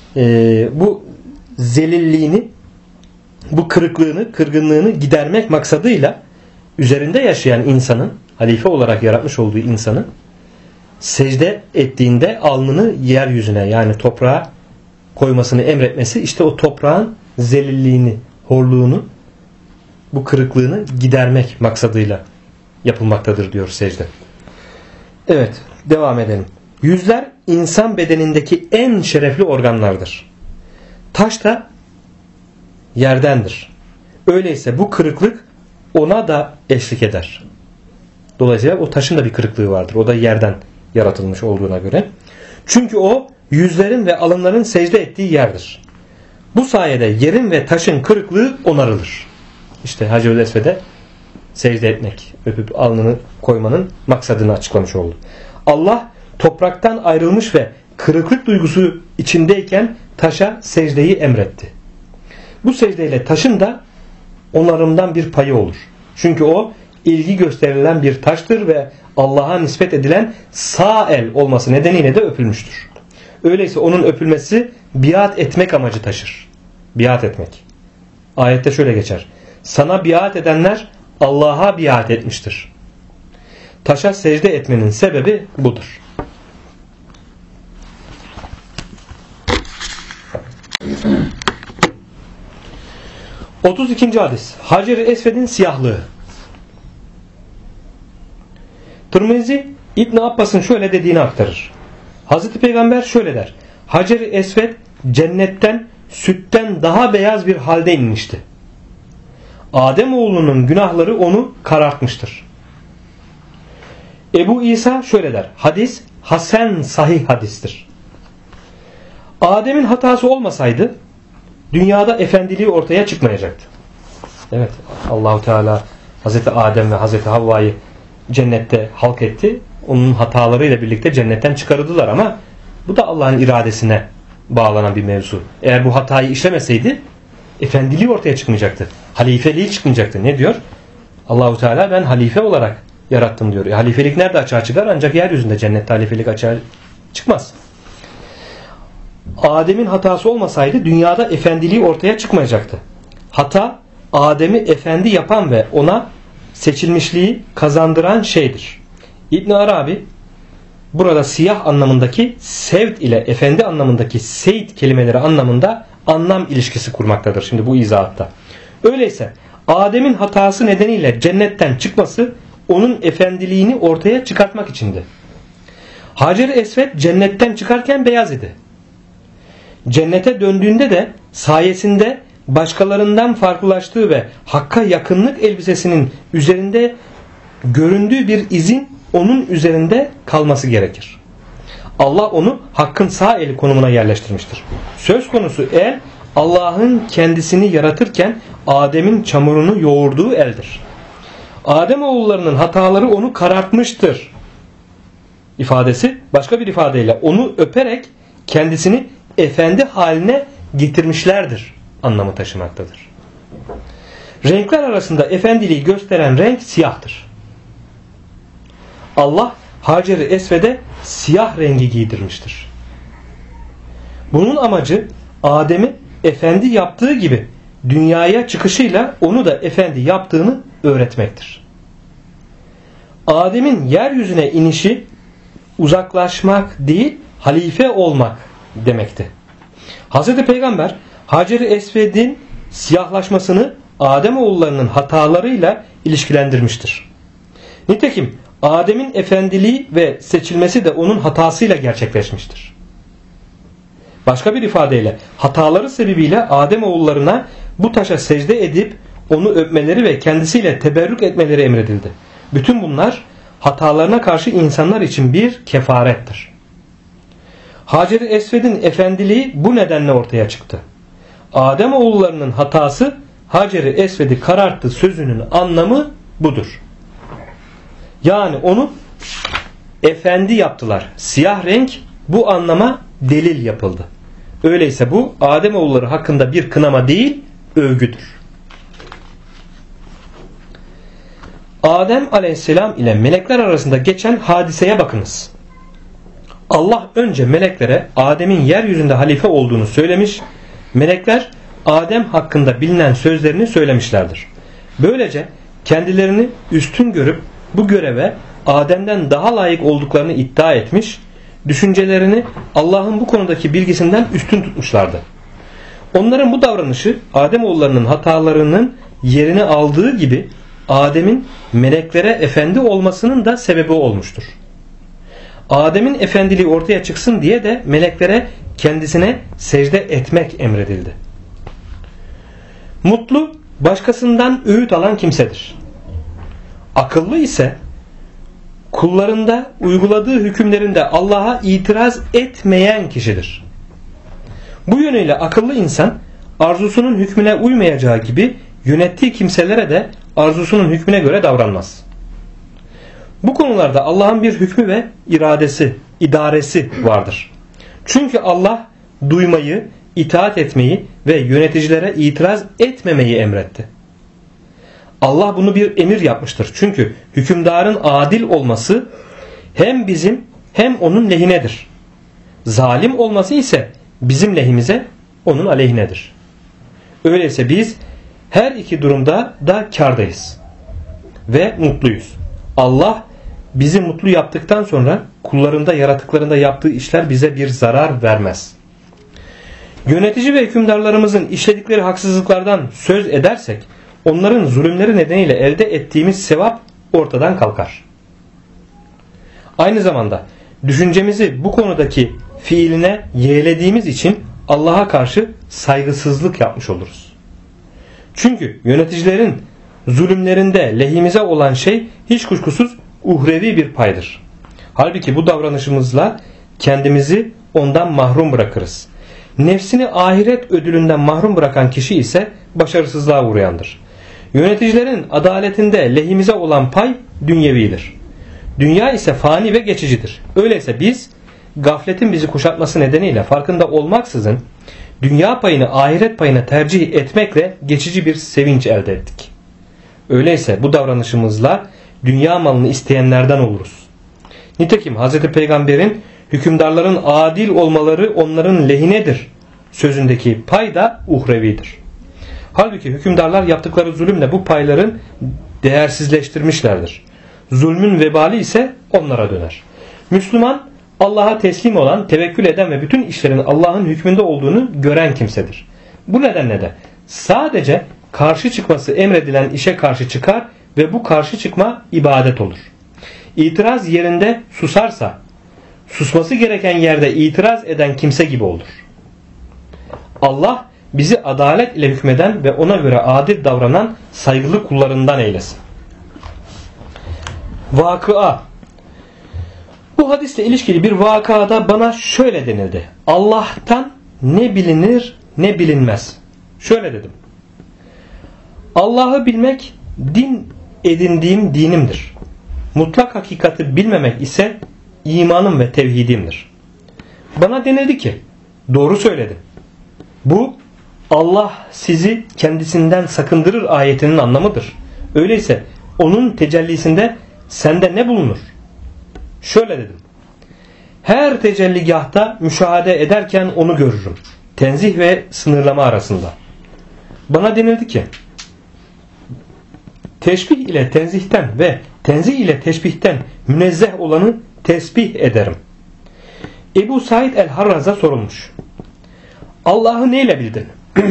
bu zelilliğini, bu kırıklığını, kırgınlığını gidermek maksadıyla üzerinde yaşayan insanın, halife olarak yaratmış olduğu insanın secde ettiğinde alnını yeryüzüne yani toprağa koymasını emretmesi, işte o toprağın zelilliğini, horluğunu, bu kırıklığını gidermek maksadıyla yapılmaktadır diyor secde. Evet, devam edelim. Yüzler insan bedenindeki en şerefli organlardır. Taş da yerdendir. Öyleyse bu kırıklık ona da eşlik eder. Dolayısıyla o taşın da bir kırıklığı vardır. O da yerden yaratılmış olduğuna göre. Çünkü o yüzlerin ve alınların secde ettiği yerdir. Bu sayede yerin ve taşın kırıklığı onarılır. İşte Hacer-ül Esved'e secde etmek, öpüp alnını koymanın maksadını açıklamış oldu. Allah topraktan ayrılmış ve kırıklık duygusu içindeyken taşa secdeyi emretti. Bu secdeyle taşın da onarımdan bir payı olur. Çünkü o ilgi gösterilen bir taştır ve Allah'a nispet edilen sağ el olması nedeniyle de öpülmüştür. Öyleyse onun öpülmesi biat etmek amacı taşır. Biat etmek. Ayette şöyle geçer. Sana biat edenler Allah'a biat etmiştir. Taşa secde etmenin sebebi budur. " 32. hadis. Hacer-i Esved'in siyahlığı. Tirmizi İbn Abbas'ın şöyle dediğini aktarır. Hazreti Peygamber şöyle der. Hacer-i Esved cennetten sütten daha beyaz bir halde inmişti. Ademoğlunun günahları onu karartmıştır. Ebu İsa şöyle der. Hadis hasen sahih hadistir. Adem'in hatası olmasaydı dünyada efendiliği ortaya çıkmayacaktı. Evet, Allahu Teala Hazreti Adem ve Hazreti Havva'yı cennette halk etti. Onun hatalarıyla birlikte cennetten çıkarıldılar ama bu da Allah'ın iradesine bağlanan bir mevzu. Eğer bu hatayı işlemeseydi efendiliği ortaya çıkmayacaktı. Halifeliği çıkmayacaktı. Ne diyor? Allahu Teala ben halife olarak yarattım diyor. Halifelik nerede açığa çıkar? Ancak yeryüzünde, cennette halifelik açığa çıkmaz. Adem'in hatası olmasaydı dünyada efendiliği ortaya çıkmayacaktı. Hata Adem'i efendi yapan ve ona seçilmişliği kazandıran şeydir. İbn Arabi burada siyah anlamındaki sevd ile efendi anlamındaki seyit kelimeleri anlamında anlam ilişkisi kurmaktadır. Şimdi bu izahatta. Öyleyse Adem'in hatası nedeniyle cennetten çıkması onun efendiliğini ortaya çıkartmak içindi. Hacer-i Esved cennetten çıkarken beyaz idi. Cennete döndüğünde de sayesinde başkalarından farklılaştığı ve Hakk'a yakınlık elbisesinin üzerinde göründüğü bir izin onun üzerinde kalması gerekir. Allah onu Hakk'ın sağ eli konumuna yerleştirmiştir. Söz konusu el Allah'ın kendisini yaratırken Adem'in çamurunu yoğurduğu eldir. Ademoğullarının hataları onu karartmıştır ifadesi başka bir ifadeyle onu öperek kendisini efendi haline getirmişlerdir anlamı taşımaktadır. Renkler arasında efendiliği gösteren renk siyahtır. Allah Hacer-i Esved'e siyah rengi giydirmiştir. Bunun amacı Adem'i efendi yaptığı gibi dünyaya çıkışıyla onu da efendi yaptığını öğretmektir. Adem'in yeryüzüne inişi uzaklaşmak değil, halife olmak demekti. Hazreti Peygamber Hacer-i Esved'in siyahlaşmasını Ademoğullarının hatalarıyla ilişkilendirmiştir. Nitekim Adem'in efendiliği ve seçilmesi de onun hatasıyla gerçekleşmiştir. Başka bir ifadeyle hataları sebebiyle Ademoğullarına bu taşa secde edip onu öpmeleri ve kendisiyle teberrük etmeleri emredildi. Bütün bunlar hatalarına karşı insanlar için bir kefarettir. Hacer-i Esved'in efendiliği bu nedenle ortaya çıktı. Ademoğullarının hatası Hacer-i Esved'i kararttı sözünün anlamı budur. Yani onu efendi yaptılar. Siyah renk bu anlama delil yapıldı. Öyleyse bu Ademoğulları hakkında bir kınama değil, övgüdür. Adem aleyhisselam ile melekler arasında geçen hadiseye bakınız. Allah önce meleklere Adem'in yeryüzünde halife olduğunu söylemiş, melekler Adem hakkında bilinen sözlerini söylemişlerdir. Böylece kendilerini üstün görüp bu göreve Adem'den daha layık olduklarını iddia etmiş, düşüncelerini Allah'ın bu konudaki bilgisinden üstün tutmuşlardı. Onların bu davranışı Ademoğullarının hatalarının yerini aldığı gibi Adem'in meleklere efendi olmasının da sebebi olmuştur. Adem'in efendiliği ortaya çıksın diye de meleklere kendisine secde etmek emredildi. Mutlu, başkasından öğüt alan kimsedir. Akıllı ise kullarında uyguladığı hükümlerinde Allah'a itiraz etmeyen kişidir. Bu yönüyle akıllı insan arzusunun hükmüne uymayacağı gibi yönettiği kimselere de arzusunun hükmüne göre davranmaz. Bu konularda Allah'ın bir hükmü ve idaresi vardır. Çünkü Allah duymayı, itaat etmeyi ve yöneticilere itiraz etmemeyi emretti. Allah bunu bir emir yapmıştır. Çünkü hükümdarın adil olması hem bizim hem onun lehinedir. Zalim olması ise bizim lehimize, onun aleyhinedir. Öyleyse biz her iki durumda da kârdayız ve mutluyuz. Allah bizi mutlu yaptıktan sonra kullarında, yaratıklarında yaptığı işler bize bir zarar vermez. Yönetici ve hükümdarlarımızın işledikleri haksızlıklardan söz edersek onların zulümleri nedeniyle elde ettiğimiz sevap ortadan kalkar. Aynı zamanda düşüncemizi bu konudaki fiiline yeğlediğimiz için Allah'a karşı saygısızlık yapmış oluruz. Çünkü yöneticilerin zulümlerinde lehimize olan şey hiç kuşkusuz uhrevi bir paydır. Halbuki bu davranışımızla kendimizi ondan mahrum bırakırız. Nefsini ahiret ödülünden mahrum bırakan kişi ise başarısızlığa uğrayandır. Yöneticilerin adaletinde lehimize olan pay dünyevidir. Dünya ise fani ve geçicidir. Öyleyse biz gafletin bizi kuşatması nedeniyle farkında olmaksızın dünya payını ahiret payına tercih etmekle geçici bir sevinç elde ettik. Öyleyse bu davranışımızla dünya malını isteyenlerden oluruz. Nitekim Hz. Peygamber'in hükümdarların adil olmaları onların lehinedir sözündeki pay da uhrevidir. Halbuki hükümdarlar yaptıkları zulümle bu payların değersizleştirmişlerdir. Zulmün vebali ise onlara döner. Müslüman Allah'a teslim olan, tevekkül eden ve bütün işlerin Allah'ın hükmünde olduğunu gören kimsedir. Bu nedenle de sadece karşı çıkması emredilen işe karşı çıkar ve bu karşı çıkma ibadet olur. İtiraz yerinde susarsa, susması gereken yerde itiraz eden kimse gibi olur. Allah bizi adalet ile hükmeden ve ona göre adil davranan saygılı kullarından eylesin. Vakıa. Bu hadisle ilişkili bir vakada bana şöyle denildi. Allah'tan ne bilinir ne bilinmez. Şöyle dedim. Allah'ı bilmek din edindiğim dinimdir. Mutlak hakikati bilmemek ise imanım ve tevhidimdir. Bana denildi ki doğru söyledin. Bu Allah sizi kendisinden sakındırır ayetinin anlamıdır. Öyleyse onun tecellisinde sende ne bulunur? Şöyle dedim. Her tecelligahta müşahede ederken onu görürüm. Tenzih ve sınırlama arasında. Bana denildi ki teşbih ile tenzihten ve tenzih ile teşbihten münezzeh olanı tesbih ederim. Ebu Said el-Harraz'a sorulmuş. Allah'ı neyle bildin?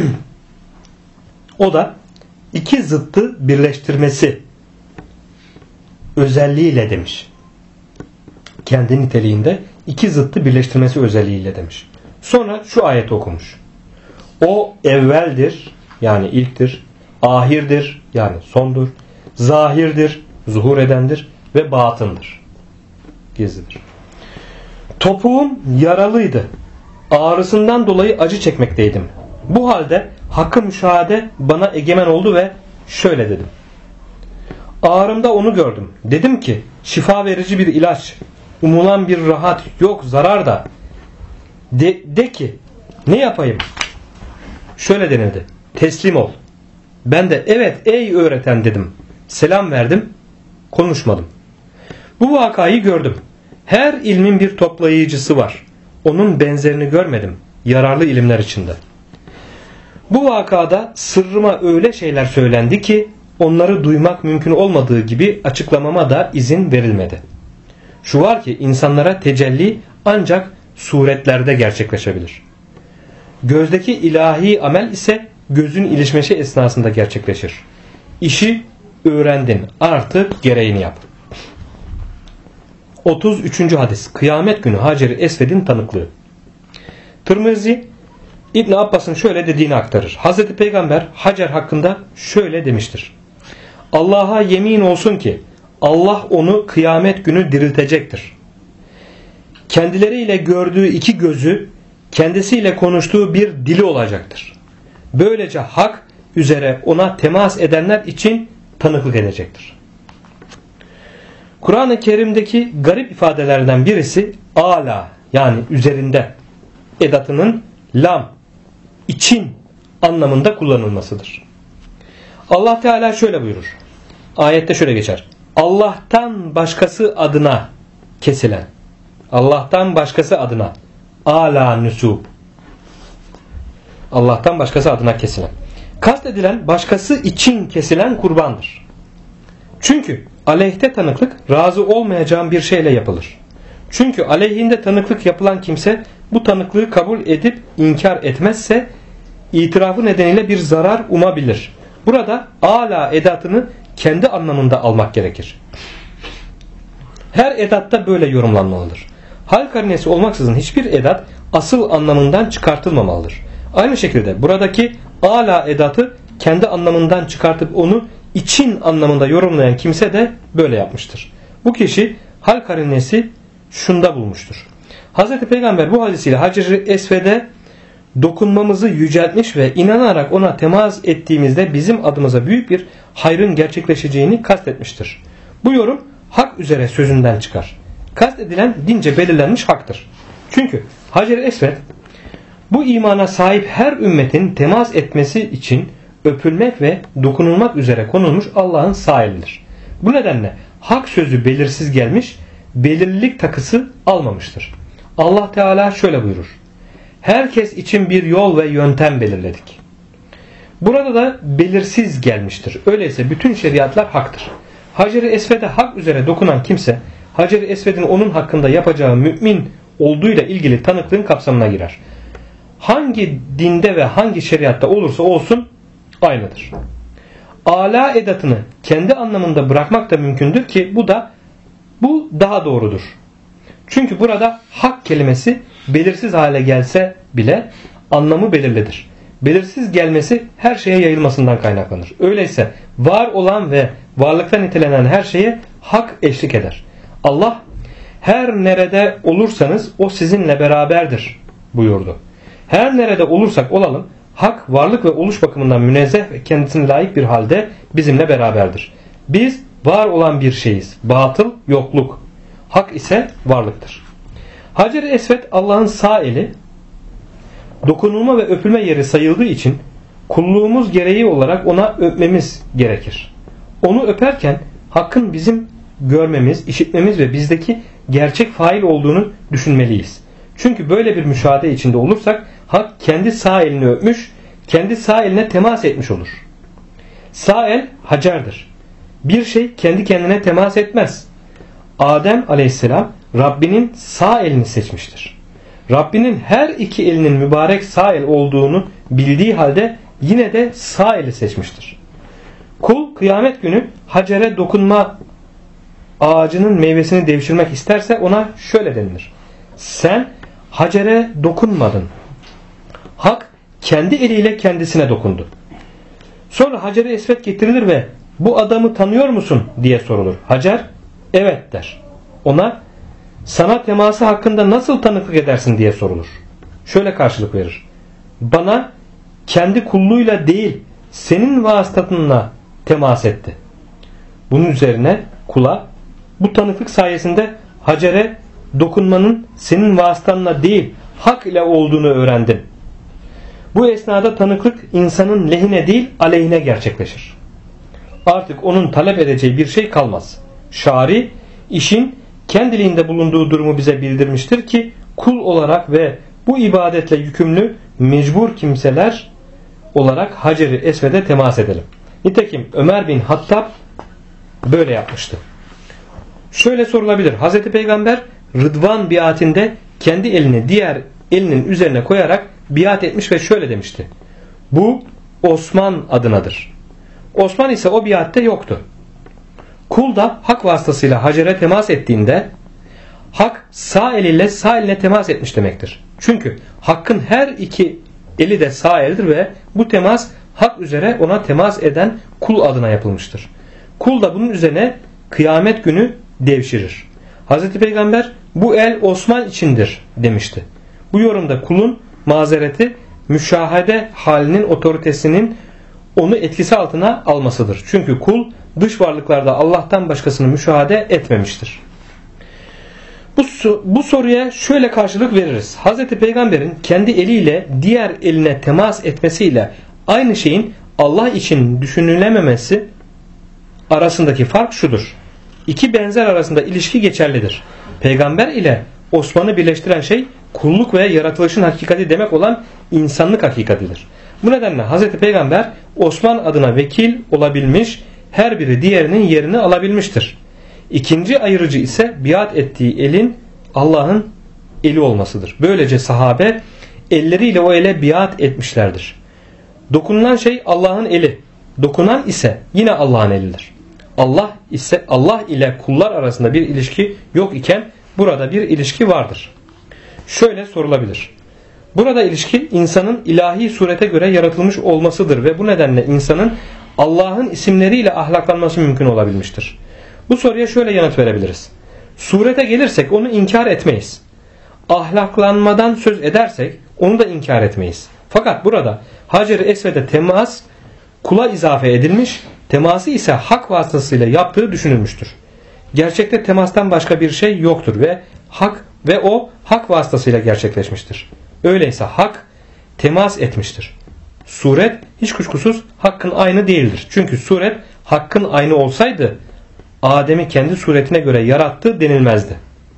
O da iki zıttı birleştirmesi özelliğiyle demiş. Kendi niteliğinde iki zıttı birleştirmesi özelliğiyle demiş. Sonra şu ayeti okumuş. O evveldir, yani ilktir. ahirdir yani sondur, zahirdir, zuhur edendir ve batındır, gizlidir. Topuğum yaralıydı, ağrısından dolayı acı çekmekteydim. Bu halde hakkı müşahede bana egemen oldu ve şöyle dedim. Ağrımda onu gördüm. Dedim ki şifa verici bir ilaç, umulan bir rahat, yok zarar da. De ki ne yapayım? Şöyle denildi. Teslim ol. Ben de evet ey öğreten dedim. Selam verdim. Konuşmadım. Bu vakayı gördüm. Her ilmin bir toplayıcısı var. Onun benzerini görmedim yararlı ilimler içinde. Bu vakada sırrıma öyle şeyler söylendi ki onları duymak mümkün olmadığı gibi açıklamama da izin verilmedi. Şu var ki insanlara tecelli ancak suretlerde gerçekleşebilir. Gözdeki ilahi amel ise gözün ilişmesi esnasında gerçekleşir. İşi öğrendin, artık gereğini yap. 33. hadis. Kıyamet günü Hacer-i Esved'in tanıklığı. Tirmizi İbn Abbas'ın şöyle dediğini aktarır. Hazreti Peygamber Hacer hakkında şöyle demiştir. Allah'a yemin olsun ki Allah onu kıyamet günü diriltecektir. Kendileriyle gördüğü iki gözü, kendisiyle konuştuğu bir dili olacaktır. Böylece hak üzere ona temas edenler için tanıklık edecektir. Kur'an-ı Kerim'deki garip ifadelerden birisi ala yani üzerinde edatının lam için anlamında kullanılmasıdır. Allah Teala şöyle buyurur. Ayette şöyle geçer. Allah'tan başkası adına kesilen. Allah'tan başkası adına. Ala nusub. Allah'tan başkası adına kesilen. Kastedilen başkası için kesilen kurbandır. Çünkü aleyhte tanıklık razı olmayacağım bir şeyle yapılır. Çünkü aleyhinde tanıklık yapılan kimse bu tanıklığı kabul edip inkar etmezse itirafı nedeniyle bir zarar umabilir. Burada ala edatını kendi anlamında almak gerekir. Her edatta böyle yorumlanmalıdır. Hal karinesi olmaksızın hiçbir edat asıl anlamından çıkartılmamalıdır. Aynı şekilde buradaki ala edatı kendi anlamından çıkartıp onu için anlamında yorumlayan kimse de böyle yapmıştır. Bu kişi hal karinesi şunda bulmuştur. Hz. Peygamber bu hadisiyle Hacer-i Esved'e dokunmamızı yüceltmiş ve inanarak ona temas ettiğimizde bizim adımıza büyük bir hayrın gerçekleşeceğini kastetmiştir. Bu yorum hak üzere sözünden çıkar. Kastedilen dince belirlenmiş haktır. Çünkü Hacer-i Esved bu imana sahip her ümmetin temas etmesi için öpülmek ve dokunulmak üzere konulmuş Allah'ın sağ elidir. Bu nedenle hak sözü belirsiz gelmiş, belirlilik takısı almamıştır. Allah Teala şöyle buyurur. Herkes için bir yol ve yöntem belirledik. Burada da belirsiz gelmiştir. Öyleyse bütün şeriatlar haktır. Hacer-i Esved'e hak üzere dokunan kimse Hacer-i Esved'in onun hakkında yapacağı mümin olduğuyla ilgili tanıklığın kapsamına girer. Hangi dinde ve hangi şeriatta olursa olsun aynıdır. Ala edatını kendi anlamında bırakmak da mümkündür ki bu daha doğrudur. Çünkü burada hak kelimesi belirsiz hale gelse bile anlamı belirlidir. Belirsiz gelmesi her şeye yayılmasından kaynaklanır. Öyleyse var olan ve varlıkta nitelenen her şeye hak eşlik eder. Allah her nerede olursanız o sizinle beraberdir buyurdu. Her nerede olursak olalım hak varlık ve oluş bakımından münezzeh ve kendisine layık bir halde bizimle beraberdir. Biz var olan bir şeyiz. Batıl yokluk. Hak ise varlıktır. Hacer-i Esved Allah'ın sağ eli, dokunulma ve öpülme yeri sayıldığı için kulluğumuz gereği olarak ona öpmemiz gerekir. Onu öperken hakkın bizim görmemiz, işitmemiz ve bizdeki gerçek fail olduğunu düşünmeliyiz. Çünkü böyle bir müşahede içinde olursak hak kendi sağ elini öpmüş, kendi sağ eline temas etmiş olur. Sağ el Hacer'dir. Bir şey kendi kendine temas etmez. Adem aleyhisselam Rabbinin sağ elini seçmiştir. Rabbinin her iki elinin mübarek sağ el olduğunu bildiği halde yine de sağ eli seçmiştir. Kul kıyamet günü Hacer'e dokunma ağacının meyvesini devşirmek isterse ona şöyle denilir. Sen Hacer'e dokunmadın. Hak kendi eliyle kendisine dokundu. Sonra Hacer-i Esved getirilir ve bu adamı tanıyor musun diye sorulur. Hacer evet der. Ona sana teması hakkında nasıl tanıklık edersin diye sorulur. Şöyle karşılık verir. Bana kendi kulluğuyla değil senin vasıtanla temas etti. Bunun üzerine kula bu tanıklık sayesinde Hacer'e dokunmanın senin vasıtanla değil hak ile olduğunu öğrendim. Bu esnada tanıklık insanın lehine değil aleyhine gerçekleşir. Artık onun talep edeceği bir şey kalmaz. Şari işin kendiliğinde bulunduğu durumu bize bildirmiştir ki kul olarak ve bu ibadetle yükümlü mecbur kimseler olarak Hacer-i Esved'e temas edelim. Nitekim Ömer bin Hattab böyle yapmıştı. Şöyle sorulabilir. Hazreti Peygamber Rıdvan biatinde kendi elini diğer elinin üzerine koyarak biat etmiş ve şöyle demişti. Bu Osman adınadır. Osman ise o biatte yoktu. Kul da hak vasıtasıyla Hacer'e temas ettiğinde hak sağ eliyle sağ eline temas etmiş demektir. Çünkü hakkın her iki eli de sağ eldir ve bu temas hak üzere ona temas eden kul adına yapılmıştır. Kul da bunun üzerine kıyamet günü devşirir. Hazreti Peygamber bu el Osman içindir demişti. Bu yorumda kulun mazereti müşahede halinin otoritesinin onu etkisi altına almasıdır. Çünkü kul dış varlıklarda Allah'tan başkasını müşahede etmemiştir. Bu soruya şöyle karşılık veririz. Hazreti Peygamber'in kendi eliyle diğer eline temas etmesiyle aynı şeyin Allah için düşünülememesi arasındaki fark şudur. İki benzer arasında ilişki geçerlidir. Peygamber ile Osman'ı birleştiren şey kulluk ve yaratılışın hakikati demek olan insanlık hakikatidir. Bu nedenle Hazreti Peygamber Osman adına vekil olabilmiş, her biri diğerinin yerini alabilmiştir. İkinci ayırıcı ise biat ettiği elin Allah'ın eli olmasıdır. Böylece sahabe elleriyle o ele biat etmişlerdir. Dokunulan şey Allah'ın eli, dokunan ise yine Allah'ın elidir. Allah ile kullar arasında bir ilişki yok iken burada bir ilişki vardır. Şöyle sorulabilir. Burada ilişki insanın ilahi surete göre yaratılmış olmasıdır ve bu nedenle insanın Allah'ın isimleriyle ahlaklanması mümkün olabilmiştir. Bu soruya şöyle yanıt verebiliriz. Surete gelirsek onu inkar etmeyiz. Ahlaklanmadan söz edersek onu da inkar etmeyiz. Fakat burada Hacer-i Esved'e temas kula izafe edilmiş, teması ise hak vasıtasıyla yaptığı düşünülmüştür. Gerçekte temastan başka bir şey yoktur ve o hak vasıtasıyla gerçekleşmiştir. Öyleyse hak temas etmiştir. Suret hiç kuşkusuz hakkın aynı değildir. Çünkü suret hakkın aynı olsaydı Adem'i kendi suretine göre yarattı denilmezdi.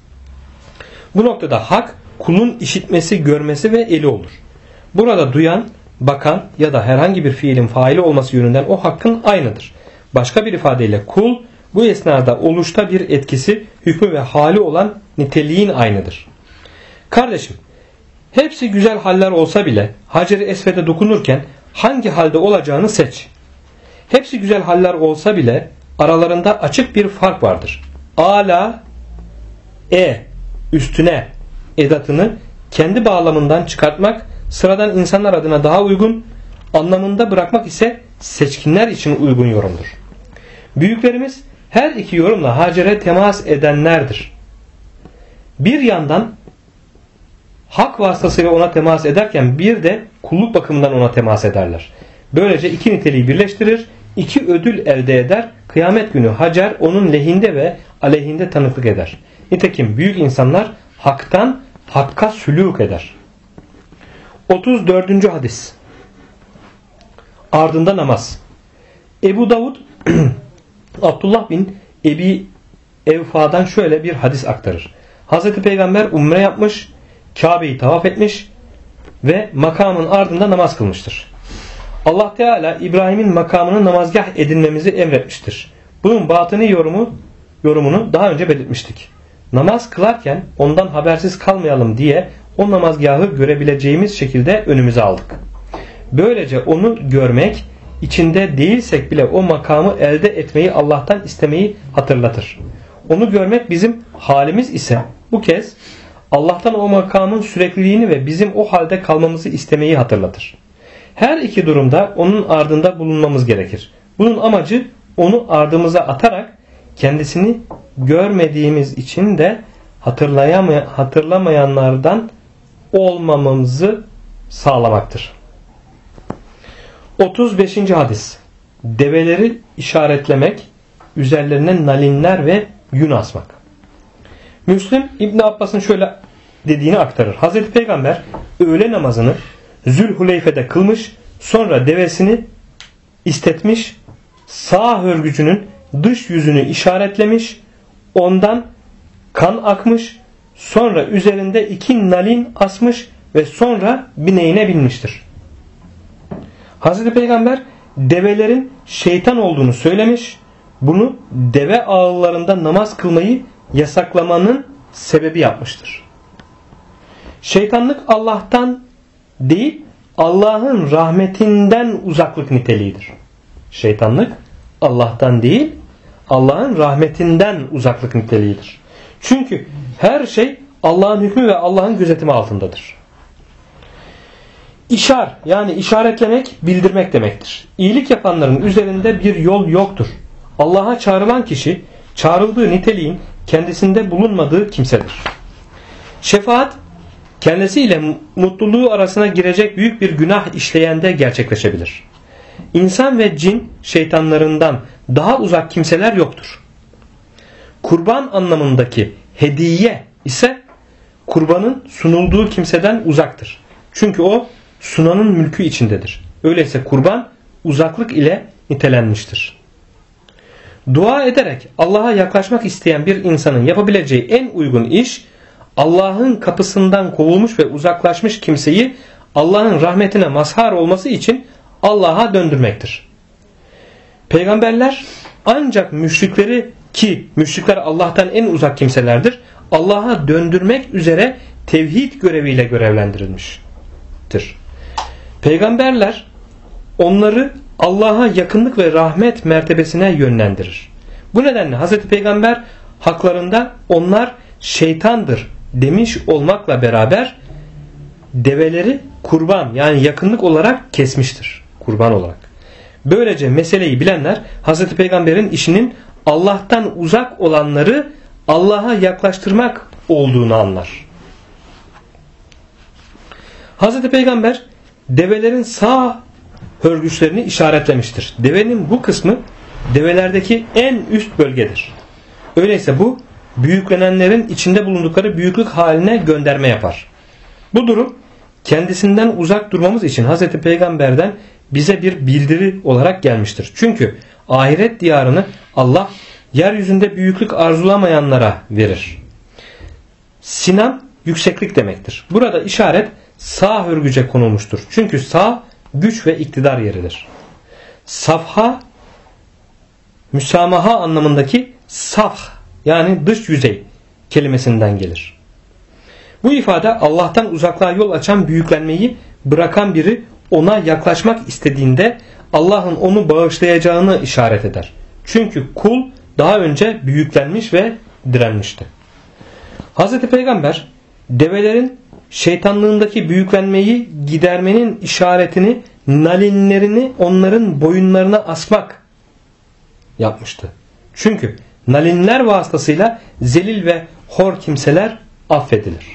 Bu noktada hak kulun işitmesi, görmesi ve eli olur. Burada duyan, bakan ya da herhangi bir fiilin faili olması yönünden o hakkın aynıdır. Başka bir ifadeyle kul bu esnada oluşta bir etkisi, hükmü ve hali olan niteliğin aynıdır. Kardeşim, hepsi güzel haller olsa bile Hacer-i Esved'e dokunurken hangi halde olacağını seç. Hepsi güzel haller olsa bile aralarında açık bir fark vardır. Ala, üstüne edatını kendi bağlamından çıkartmak sıradan insanlar adına daha uygun, anlamında bırakmak ise seçkinler için uygun yorumdur. Büyüklerimiz her iki yorumla Hacer'e temas edenlerdir. Bir yandan hak vasıtasıyla ona temas ederken bir de kulluk bakımından ona temas ederler. Böylece iki niteliği birleştirir, iki ödül elde eder. Kıyamet günü Hacer onun lehinde ve aleyhinde tanıklık eder. Nitekim büyük insanlar haktan hakka sülûk eder. 34. hadis. Ardında namaz. Ebu Davud Abdullah bin Ebi Evfa'dan şöyle bir hadis aktarır. Hazreti Peygamber umre yapmış, Kabe'yi tavaf etmiş ve makamın ardında namaz kılmıştır. Allah Teala İbrahim'in makamını namazgah edinmemizi emretmiştir. Bunun batını yorumunu daha önce belirtmiştik. Namaz kılarken ondan habersiz kalmayalım diye o namazgahı görebileceğimiz şekilde önümüze aldık. Böylece onu görmek, içinde değilsek bile o makamı elde etmeyi Allah'tan istemeyi hatırlatır. Onu görmek bizim halimiz ise bu kez Allah'tan o makamın sürekliliğini ve bizim o halde kalmamızı istemeyi hatırlatır. Her iki durumda onun ardında bulunmamız gerekir. Bunun amacı onu ardımıza atarak kendisini görmediğimiz için de hatırlamayanlardan olmamamızı sağlamaktır. 35. hadis. Develeri işaretlemek, üzerlerine nalinler ve yün asmak. Müslim İbn Abbas'ın şöyle dediğini aktarır. Hazreti Peygamber öğle namazını Zülhuleyfe'de kılmış, sonra devesini istetmiş, sağ hörgücünün dış yüzünü işaretlemiş, ondan kan akmış, sonra üzerinde 2 nalin asmış ve sonra bineğine binmiştir. Hazreti Peygamber develerin şeytan olduğunu söylemiş, bunu deve ağıllarında namaz kılmayı yasaklamanın sebebi yapmıştır. Şeytanlık Allah'tan değil, Allah'ın rahmetinden uzaklık niteliğidir. Şeytanlık Allah'tan değil, Allah'ın rahmetinden uzaklık niteliğidir. Çünkü her şey Allah'ın hükmü ve Allah'ın gözetimi altındadır. İşar, yani işaretlemek, bildirmek demektir. İyilik yapanların üzerinde bir yol yoktur. Allah'a çağrılan kişi, çağrıldığı niteliğin kendisinde bulunmadığı kimsedir. Şefaat, kendisiyle mutluluğu arasına girecek büyük bir günah işleyende gerçekleşebilir. İnsan ve cin şeytanlarından daha uzak kimseler yoktur. Kurban anlamındaki hediye ise kurbanın sunulduğu kimseden uzaktır. Çünkü o sunanın mülkü içindedir. Öyleyse kurban uzaklık ile nitelenmiştir. Dua ederek Allah'a yaklaşmak isteyen bir insanın yapabileceği en uygun iş, Allah'ın kapısından kovulmuş ve uzaklaşmış kimseyi Allah'ın rahmetine mazhar olması için Allah'a döndürmektir. Peygamberler ancak müşrikleri, ki müşrikler Allah'tan en uzak kimselerdir, Allah'a döndürmek üzere tevhid göreviyle görevlendirilmiştir. Peygamberler onları Allah'a yakınlık ve rahmet mertebesine yönlendirir. Bu nedenle Hz. Peygamber haklarında onlar şeytandır demiş olmakla beraber develeri kurban, yani yakınlık olarak kesmiştir. Kurban olarak. Böylece meseleyi bilenler Hz. Peygamber'in işinin Allah'tan uzak olanları Allah'a yaklaştırmak olduğunu anlar. Hz. Peygamber develerin sağ hörgüçlerini işaretlemiştir. Devenin bu kısmı develerdeki en üst bölgedir. Öyleyse bu büyüklenenlerin içinde bulundukları büyüklük haline gönderme yapar. Bu durum kendisinden uzak durmamız için Hz. Peygamber'den bize bir bildiri olarak gelmiştir. Çünkü ahiret diyarını Allah yeryüzünde büyüklük arzulamayanlara verir. Sinan yükseklik demektir. Burada işaret sağ hörgüce konulmuştur. Çünkü sağ güç ve iktidar yeridir. Safha, müsamaha anlamındaki safh, yani dış yüzey kelimesinden gelir. Bu ifade Allah'tan uzaklığa yol açan büyüklenmeyi bırakan biri ona yaklaşmak istediğinde Allah'ın onu bağışlayacağını işaret eder. Çünkü kul daha önce büyüklenmiş ve direnmişti. Hz. Peygamber develerin şeytanlığındaki büyüklenmeyi gidermenin işaretini, nalinlerini onların boyunlarına asmak yapmıştı. Çünkü nalinler vasıtasıyla zelil ve hor kimseler affedilir.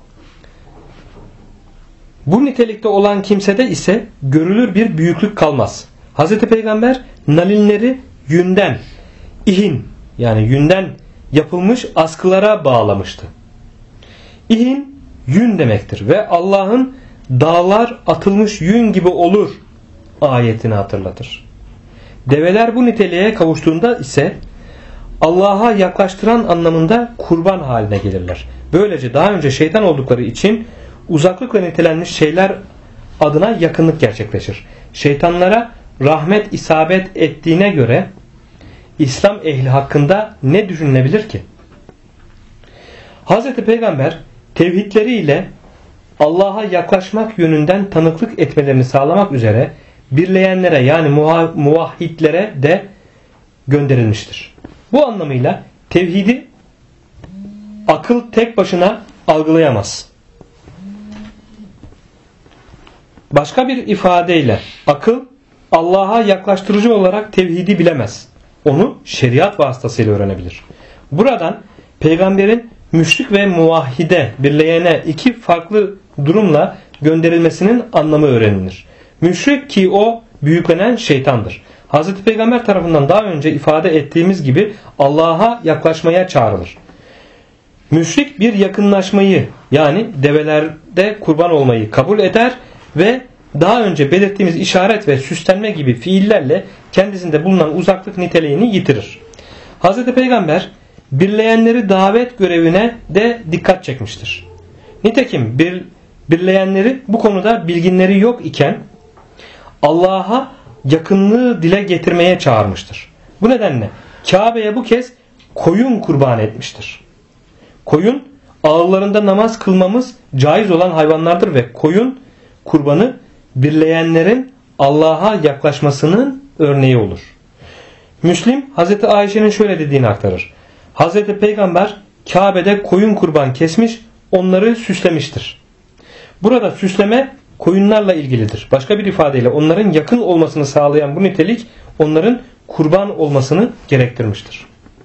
Bu nitelikte olan kimsede ise görülür bir büyüklük kalmaz. Hz. Peygamber nalinleri yünden, ihin, yani yünden yapılmış askılara bağlamıştı. İhin yün demektir ve Allah'ın dağlar atılmış yün gibi olur ayetini hatırlatır. Develer bu niteliğe kavuştuğunda ise Allah'a yaklaştıran anlamında kurban haline gelirler. Böylece daha önce şeytan oldukları için uzaklıkla nitelenmiş şeyler adına yakınlık gerçekleşir. Şeytanlara rahmet isabet ettiğine göre İslam ehli hakkında ne düşünülebilir ki? Hz. Peygamber tevhidleriyle Allah'a yaklaşmak yönünden tanıklık etmelerini sağlamak üzere birleyenlere, yani muvahhidlere de gönderilmiştir. Bu anlamıyla tevhidi akıl tek başına algılayamaz. Başka bir ifadeyle akıl Allah'a yaklaştırıcı olarak tevhidi bilemez. Onu şeriat vasıtasıyla öğrenebilir. Buradan peygamberin müşrik ve muvahhide birleyene iki farklı durumla gönderilmesinin anlamı öğrenilir. Müşrik ki o büyüklenen şeytandır. Hz. Peygamber tarafından daha önce ifade ettiğimiz gibi Allah'a yaklaşmaya çağrılır. Müşrik bir yakınlaşmayı yani develerde kurban olmayı kabul eder ve daha önce belirttiğimiz işaret ve süslenme gibi fiillerle kendisinde bulunan uzaklık niteliğini yitirir. Hz. Peygamber birleyenleri davet görevine de dikkat çekmiştir. Nitekim birleyenleri bu konuda bilginleri yok iken Allah'a yakınlığı dile getirmeye çağırmıştır. Bu nedenle Kabe'ye bu kez koyun kurban etmiştir. Koyun ağıllarında namaz kılmamız caiz olan hayvanlardır ve koyun kurbanı birleyenlerin Allah'a yaklaşmasının örneği olur. Müslim Hz. Ayşe'nin şöyle dediğini aktarır. Hz. Peygamber Kabe'de koyun kurban kesmiş, onları süslemiştir. Burada süsleme koyunlarla ilgilidir. Başka bir ifadeyle onların yakın olmasını sağlayan bu nitelik onların kurban olmasını gerektirmiştir.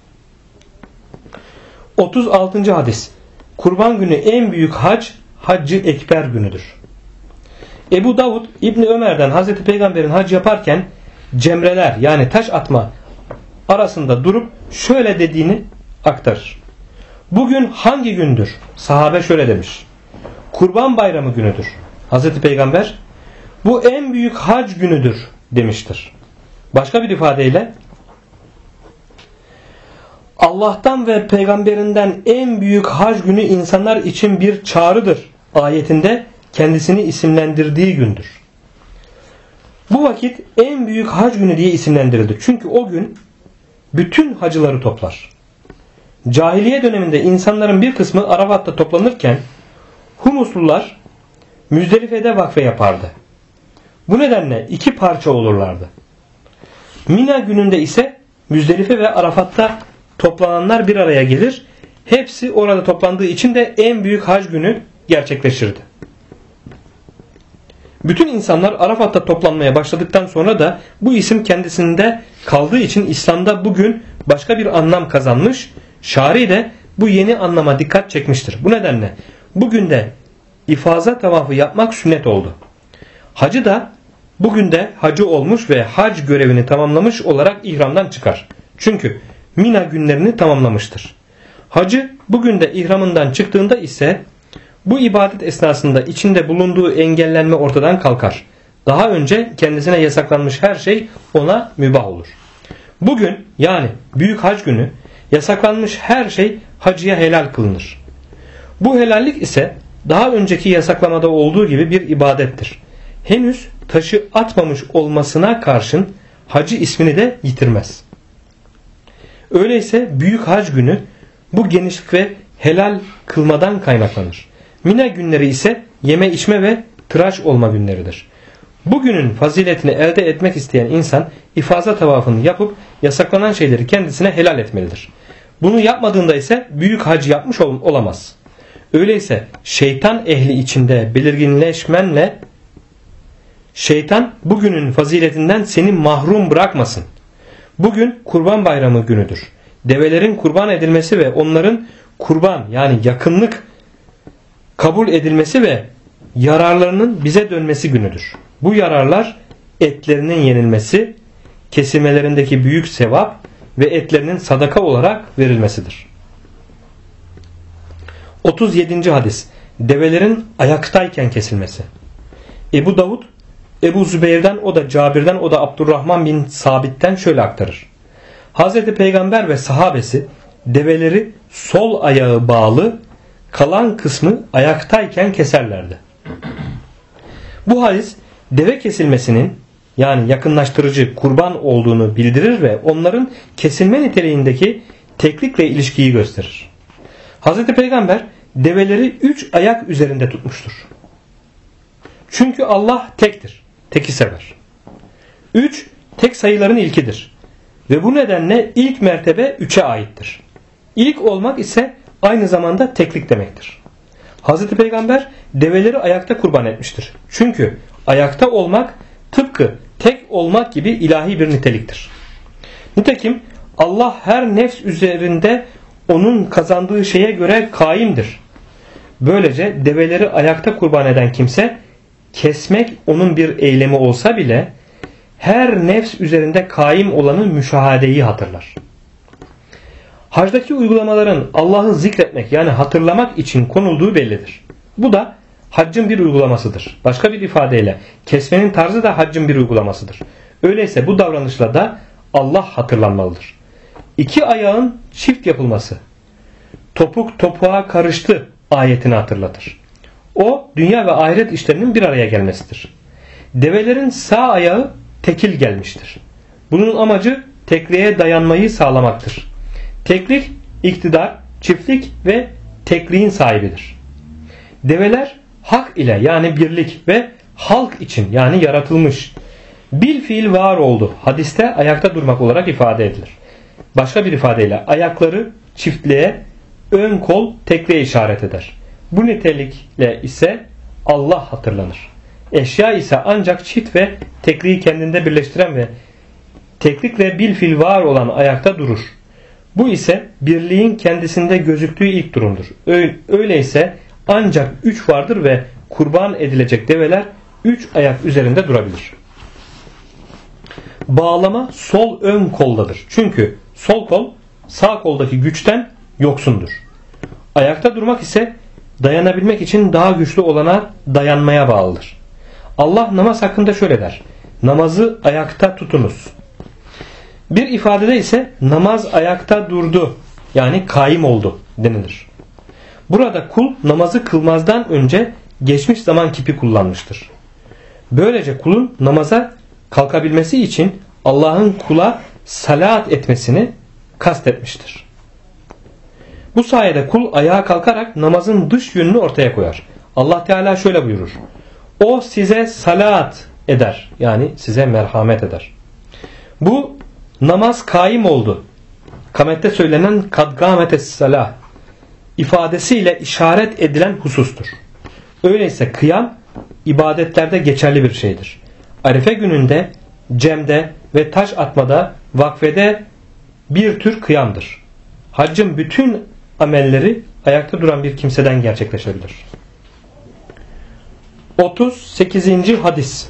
36. hadis. Kurban günü en büyük hac, Hac-ı Ekber günüdür. Ebu Davud İbni Ömer'den Hz. Peygamber'in hac yaparken cemreler yani taş atma arasında durup şöyle dediğini aktarır. Bugün hangi gündür? Sahabe şöyle demiş. Kurban bayramı günüdür. Hz. Peygamber bu en büyük hac günüdür demiştir. Başka bir ifadeyle Allah'tan ve peygamberinden en büyük hac günü insanlar için bir çağrıdır ayetinde kendisini isimlendirdiği gündür. Bu vakit en büyük hac günü diye isimlendirildi. Çünkü o gün bütün hacıları toplar. Cahiliye döneminde insanların bir kısmı Arafat'ta toplanırken Humuslular Müzdelife'de vakfe yapardı. Bu nedenle iki parça olurlardı. Mina gününde ise Müzdelife ve Arafat'ta toplananlar bir araya gelir. Hepsi orada toplandığı için de en büyük hac günü gerçekleşirdi. Bütün insanlar Arafat'ta toplanmaya başladıktan sonra da bu isim kendisinde kaldığı için İslam'da bugün başka bir anlam kazanmış. Şari de bu yeni anlama dikkat çekmiştir. Bu nedenle bugün de ifaza tavafı yapmak sünnet oldu. Hacı da bugün de hacı olmuş ve hac görevini tamamlamış olarak ihramdan çıkar. Çünkü Mina günlerini tamamlamıştır. Hacı bugün de ihramından çıktığında ise bu ibadet esnasında içinde bulunduğu engellenme ortadan kalkar. Daha önce kendisine yasaklanmış her şey ona mübah olur. Bugün yani büyük hac günü yasaklanmış her şey hacıya helal kılınır. Bu helallik ise daha önceki yasaklamada olduğu gibi bir ibadettir. Henüz taşı atmamış olmasına karşın hacı ismini de yitirmez. Öyleyse büyük hac günü bu genişlik ve helal kılmadan kaynaklanır. Mina günleri ise yeme içme ve tıraş olma günleridir. Bugünün faziletini elde etmek isteyen insan ifaza tavafını yapıp yasaklanan şeyleri kendisine helal etmelidir. Bunu yapmadığında ise büyük hac yapmış olamaz. Öyleyse şeytan ehli içinde belirginleşmenle şeytan bugünün faziletinden seni mahrum bırakmasın. Bugün kurban bayramı günüdür. Develerin kurban edilmesi ve onların kurban yani yakınlık kabul edilmesi ve yararlarının bize dönmesi günüdür. Bu yararlar etlerinin yenilmesi, kesilmelerindeki büyük sevap ve etlerinin sadaka olarak verilmesidir. 37. hadis. Develerin ayaktayken kesilmesi. Ebu Davud, Ebu Zübeyr'den, o da Cabir'den, o da Abdurrahman bin Sabit'ten şöyle aktarır. Hazreti Peygamber ve sahabesi develeri sol ayağı bağlı, kalan kısmı ayaktayken keserlerdi. Bu hadis deve kesilmesinin yani yakınlaştırıcı kurban olduğunu bildirir ve onların kesilme niteliğindeki teklikle ilişkiyi gösterir. Hazreti Peygamber develeri 3 ayak üzerinde tutmuştur. Çünkü Allah tektir. Teki sever. 3 tek sayıların ilkidir. Ve bu nedenle ilk mertebe 3'e aittir. İlk olmak ise aynı zamanda teklik demektir. Hazreti Peygamber develeri ayakta kurban etmiştir. Çünkü Ayakta olmak tıpkı tek olmak gibi ilahi bir niteliktir. Nitekim Allah her nefs üzerinde onun kazandığı şeye göre kaimdir. Böylece develeri ayakta kurban eden kimse, kesmek onun bir eylemi olsa bile her nefs üzerinde kaim olanı müşahadeyi hatırlar. Hacdaki uygulamaların Allah'ı zikretmek yani hatırlamak için konulduğu bellidir. Bu da haccın bir uygulamasıdır. Başka bir ifadeyle kesmenin tarzı da haccın bir uygulamasıdır. Öyleyse bu davranışla da Allah hatırlanmalıdır. İki ayağın çift yapılması, topuk topuğa karıştı ayetini hatırlatır. O dünya ve ahiret işlerinin bir araya gelmesidir. Develerin sağ ayağı tekil gelmiştir. Bunun amacı tekliğe dayanmayı sağlamaktır. Teklik, iktidar, çiftlik ve tekliğin sahibidir. Develer hak ile yani birlik ve halk için yani yaratılmış. Bil fiil var oldu. Hadiste ayakta durmak olarak ifade edilir. Başka bir ifadeyle ayakları çiftliğe, ön kol tekliğe işaret eder. Bu nitelikle ise Allah hatırlanır. Eşya ise ancak çift ve tekliği kendinde birleştiren ve teklikle bil fiil var olan ayakta durur. Bu ise birliğin kendisinde gözüktüğü ilk durumdur. Öyleyse ancak 3 vardır ve kurban edilecek develer 3 ayak üzerinde durabilir. Bağlama sol ön koldadır. Çünkü sol kol sağ koldaki güçten yoksundur. Ayakta durmak ise dayanabilmek için daha güçlü olana dayanmaya bağlıdır. Allah namaz hakkında şöyle der: namazı ayakta tutunuz. Bir ifadede ise namaz ayakta durdu yani kaim oldu denilir. Burada kul namazı kılmazdan önce geçmiş zaman kipi kullanmıştır. Böylece kulun namaza kalkabilmesi için Allah'ın kula salat etmesini kastetmiştir. Bu sayede kul ayağa kalkarak namazın dış yönünü ortaya koyar. Allah Teala şöyle buyurur: o size salat eder yani size merhamet eder. Bu namaz kaim oldu. Kamette söylenen kad gâmetes salah ifadesiyle işaret edilen husustur. Öyleyse kıyam ibadetlerde geçerli bir şeydir. Arife gününde, cemde ve taş atmada, vakfede bir tür kıyamdır. Haccın bütün amelleri ayakta duran bir kimseden gerçekleşebilir. 38. hadis.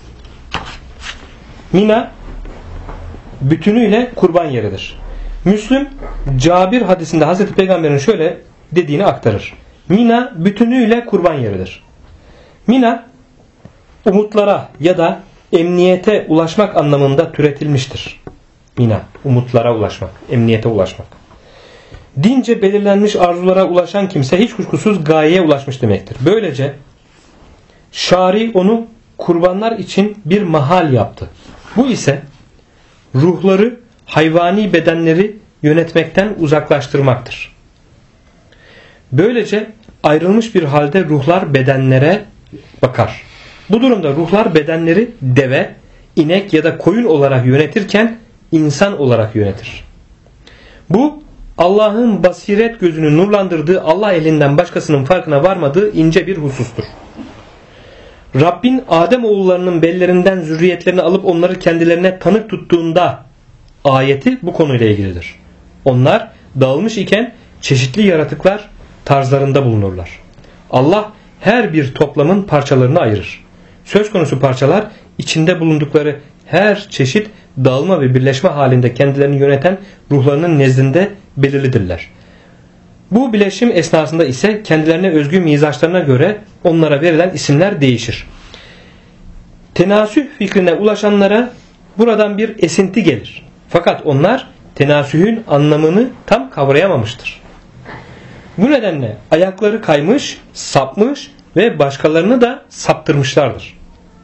Mina bütünüyle kurban yeridir. Müslüm Cabir hadisinde Hazreti Peygamber'in şöyle dediğini aktarır: Mina bütünüyle kurban yeridir. Mina umutlara ya da emniyete ulaşmak anlamında türetilmiştir. Mina umutlara ulaşmak, emniyete ulaşmak. Dince belirlenmiş arzulara ulaşan kimse hiç kuşkusuz gayeye ulaşmış demektir. Böylece şari onu kurbanlar için bir mahal yaptı. Bu ise ruhları, hayvani bedenleri yönetmekten uzaklaştırmaktır. Böylece ayrılmış bir halde ruhlar bedenlere bakar. Bu durumda ruhlar bedenleri deve, inek ya da koyun olarak yönetirken insan olarak yönetir. Bu Allah'ın basiret gözünü nurlandırdığı, Allah elinden başkasının farkına varmadığı ince bir husustur. Rabbin Adem oğullarının bellerinden zürriyetlerini alıp onları kendilerine tanık tuttuğunda ayeti bu konuyla ilgilidir. Onlar dağılmış iken çeşitli yaratıklar tarzlarında bulunurlar. Allah her bir toplamın parçalarını ayırır. Söz konusu parçalar içinde bulundukları her çeşit dağılma ve birleşme halinde kendilerini yöneten ruhlarının nezdinde belirlidirler. Bu bileşim esnasında ise kendilerine özgü mizaçlarına göre onlara verilen isimler değişir. Tenasüh fikrine ulaşanlara buradan bir esinti gelir. Fakat onlar tenasühün anlamını tam kavrayamamıştır. Bu nedenle ayakları kaymış, sapmış ve başkalarını da saptırmışlardır.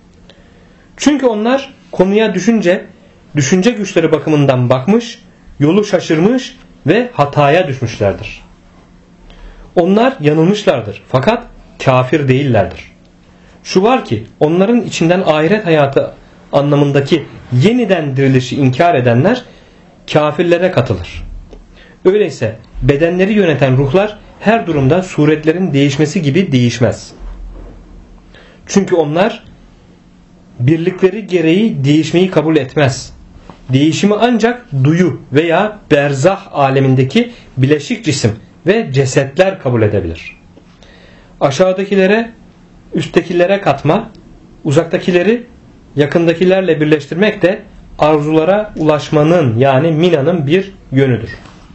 Çünkü onlar konuya düşünce güçleri bakımından bakmış, yolu şaşırmış ve hataya düşmüşlerdir. Onlar yanılmışlardır fakat kafir değillerdir. Şu var ki onların içinden ahiret hayatı anlamındaki yeniden dirilişi inkar edenler kafirlere katılır. Öyleyse bedenleri yöneten ruhlar her durumda suretlerin değişmesi gibi değişmez. Çünkü onlar birlikleri gereği değişmeyi kabul etmez. Değişimi ancak duyu veya berzah alemindeki bileşik cisim ve cesetler kabul edebilir. Aşağıdakilere üsttekilere katma, uzaktakileri yakındakilerle birleştirmek de arzulara ulaşmanın yani minanın bir yönüdür.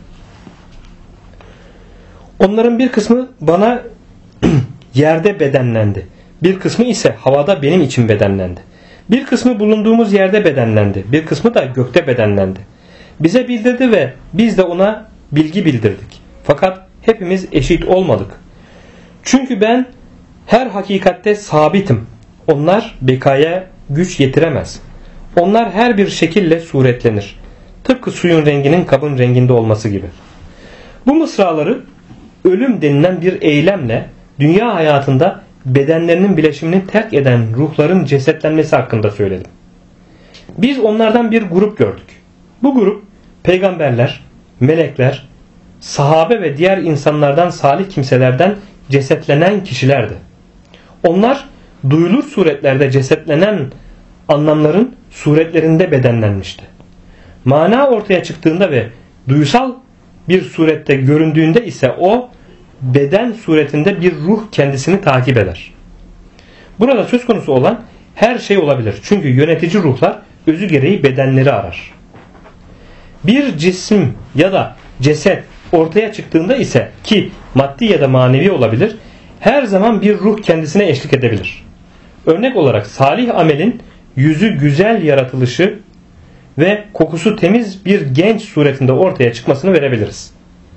Onların bir kısmı bana yerde bedenlendi. Bir kısmı ise havada benim için bedenlendi. Bir kısmı bulunduğumuz yerde bedenlendi. Bir kısmı da gökte bedenlendi. Bize bildirdi ve biz de ona bilgi bildirdik. Fakat hepimiz eşit olmadık. Çünkü ben her hakikatte sabitim. Onlar bekaya güç yetiremez. Onlar her bir şekille suretlenir. Tıpkı suyun renginin kabın renginde olması gibi. Bu mısraları ölüm denilen bir eylemle dünya hayatında bedenlerinin bileşimini terk eden ruhların cesetlenmesi hakkında söyledim. Biz onlardan bir grup gördük. Bu grup peygamberler, melekler, sahabe ve diğer insanlardan salih kimselerden cesetlenen kişilerdi. Onlar duyulur suretlerde cesetlenen anlamların suretlerinde bedenlenmişti. Mana ortaya çıktığında ve duysal bir surette göründüğünde ise o beden suretinde bir ruh kendisini takip eder. Burada söz konusu olan her şey olabilir. Çünkü yönetici ruhlar özü gereği bedenleri arar. Bir cisim ya da ceset ortaya çıktığında ise ki maddi ya da manevi olabilir, her zaman bir ruh kendisine eşlik edebilir. Örnek olarak salih amelin yüzü güzel yaratılışı ve kokusu temiz bir genç suretinde ortaya çıkmasını verebiliriz.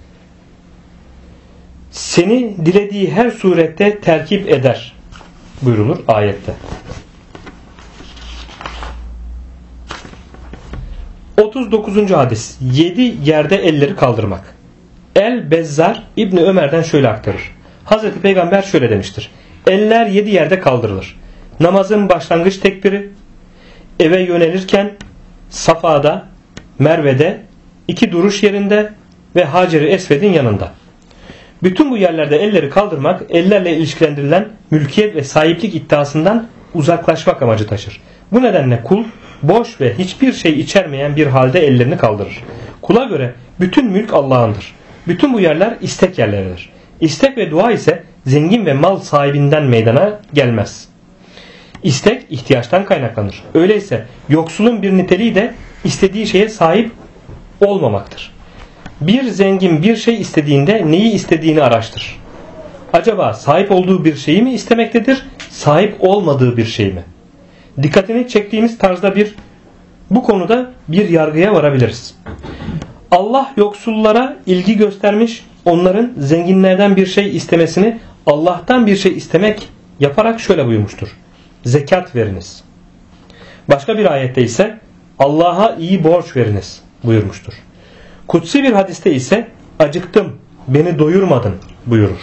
Seni dilediği her surette terkip eder buyrulur ayette. 39. hadis. 7 yerde elleri kaldırmak. El-Bezzar İbni Ömer'den şöyle aktarır. Hazreti Peygamber şöyle demiştir. Eller 7 yerde kaldırılır. Namazın başlangıç tekbiri, eve yönelirken, Safa'da, Merve'de, 2 duruş yerinde ve Hacer-i Esved'in yanında. Bütün bu yerlerde elleri kaldırmak, ellerle ilişkilendirilen mülkiyet ve sahiplik iddiasından uzaklaşmak amacı taşır. Bu nedenle kul boş ve hiçbir şey içermeyen bir halde ellerini kaldırır. Kula göre bütün mülk Allah'ındır. Bütün bu yerler istek yerleridir. İstek ve dua ise zengin ve mal sahibinden meydana gelmez. İstek ihtiyaçtan kaynaklanır. Öyleyse yoksulun bir niteliği de istediği şeye sahip olmamaktır. Bir zengin bir şey istediğinde neyi istediğini araştırır. Acaba sahip olduğu bir şeyi mi istemektedir, sahip olmadığı bir şey mi? Dikkatini çektiğimiz tarzda bu konuda bir yargıya varabiliriz. Allah yoksullara ilgi göstermiş, onların zenginlerden bir şey istemesini Allah'tan bir şey istemek yaparak şöyle buyurmuştur. Zekat veriniz. Başka bir ayette ise Allah'a iyi borç veriniz buyurmuştur. Kutsi bir hadiste ise acıktım, beni doyurmadın buyurur.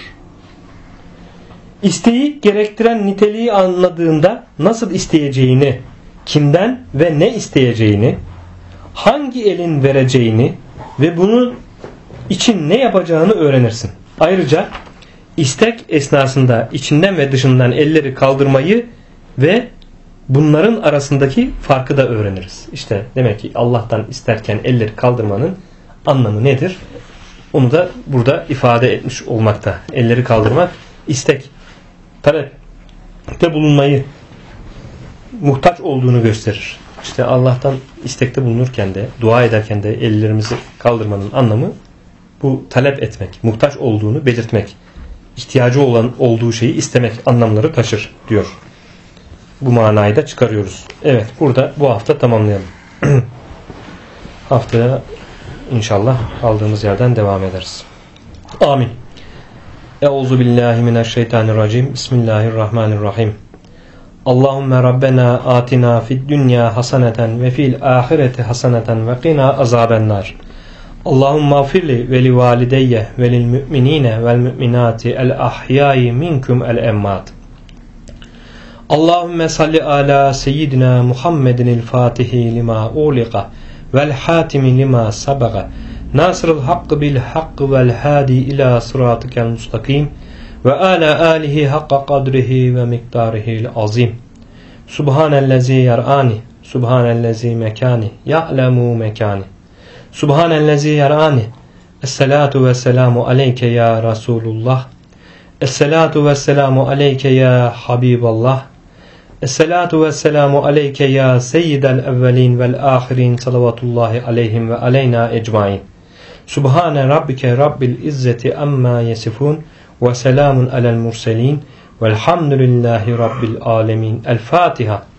İsteği gerektiren niteliği anladığında nasıl isteyeceğini, kimden ve ne isteyeceğini, hangi elin vereceğini ve bunun için ne yapacağını öğrenirsin. Ayrıca istek esnasında içinden ve dışından elleri kaldırmayı ve bunların arasındaki farkı da öğreniriz. İşte demek ki Allah'tan isterken elleri kaldırmanın anlamı nedir? Onu da burada ifade etmiş olmakta. Elleri kaldırmak, istek, talepte bulunmayı, muhtaç olduğunu gösterir. İşte Allah'tan istekte bulunurken de, dua ederken de ellerimizi kaldırmanın anlamı bu talep etmek, muhtaç olduğunu belirtmek, ihtiyacı olduğu şeyi istemek anlamları taşır diyor. Bu manayı da çıkarıyoruz. Evet, burada bu hafta tamamlayalım. Haftaya İnşallah kaldığımız yerden devam ederiz. Amin. Euzubillahimineşşeytanirracim. Bismillahirrahmanirrahim. Allahümme Rabbena atina fid dünya haseneten ve fil ahireti haseneten ve qina azabennar. Allahümme afirli ve li valideyye ve lil müminine vel müminati el ahyai minkum el emmat. Allahümme salli ala seyyidina Muhammedin el fatihi lima uliqa vel hatimi lima sabaga nasrul hakkı bil hakkı vel hadi ila sıratikel mustakim ve ala alihi hakka kadrihi ve miktarihil azim. Subhanellezi yar'ani. Subhanellezi mekani. Ya'lemu mekani. Subhanellezi yar'ani. Esselatu vesselamu aleyke ya Resulullah. Esselatu vesselamu aleyke ya Habiballah. Esselatu vesselamu aleyke ya seyyidel evvelin vel ahirin salavatullahi aleyhim ve aleyna ecmain. Subhane rabbike rabbil izzeti amma yesifun ve selamun alel murselin velhamdülillahi rabbil alemin. El Fatiha.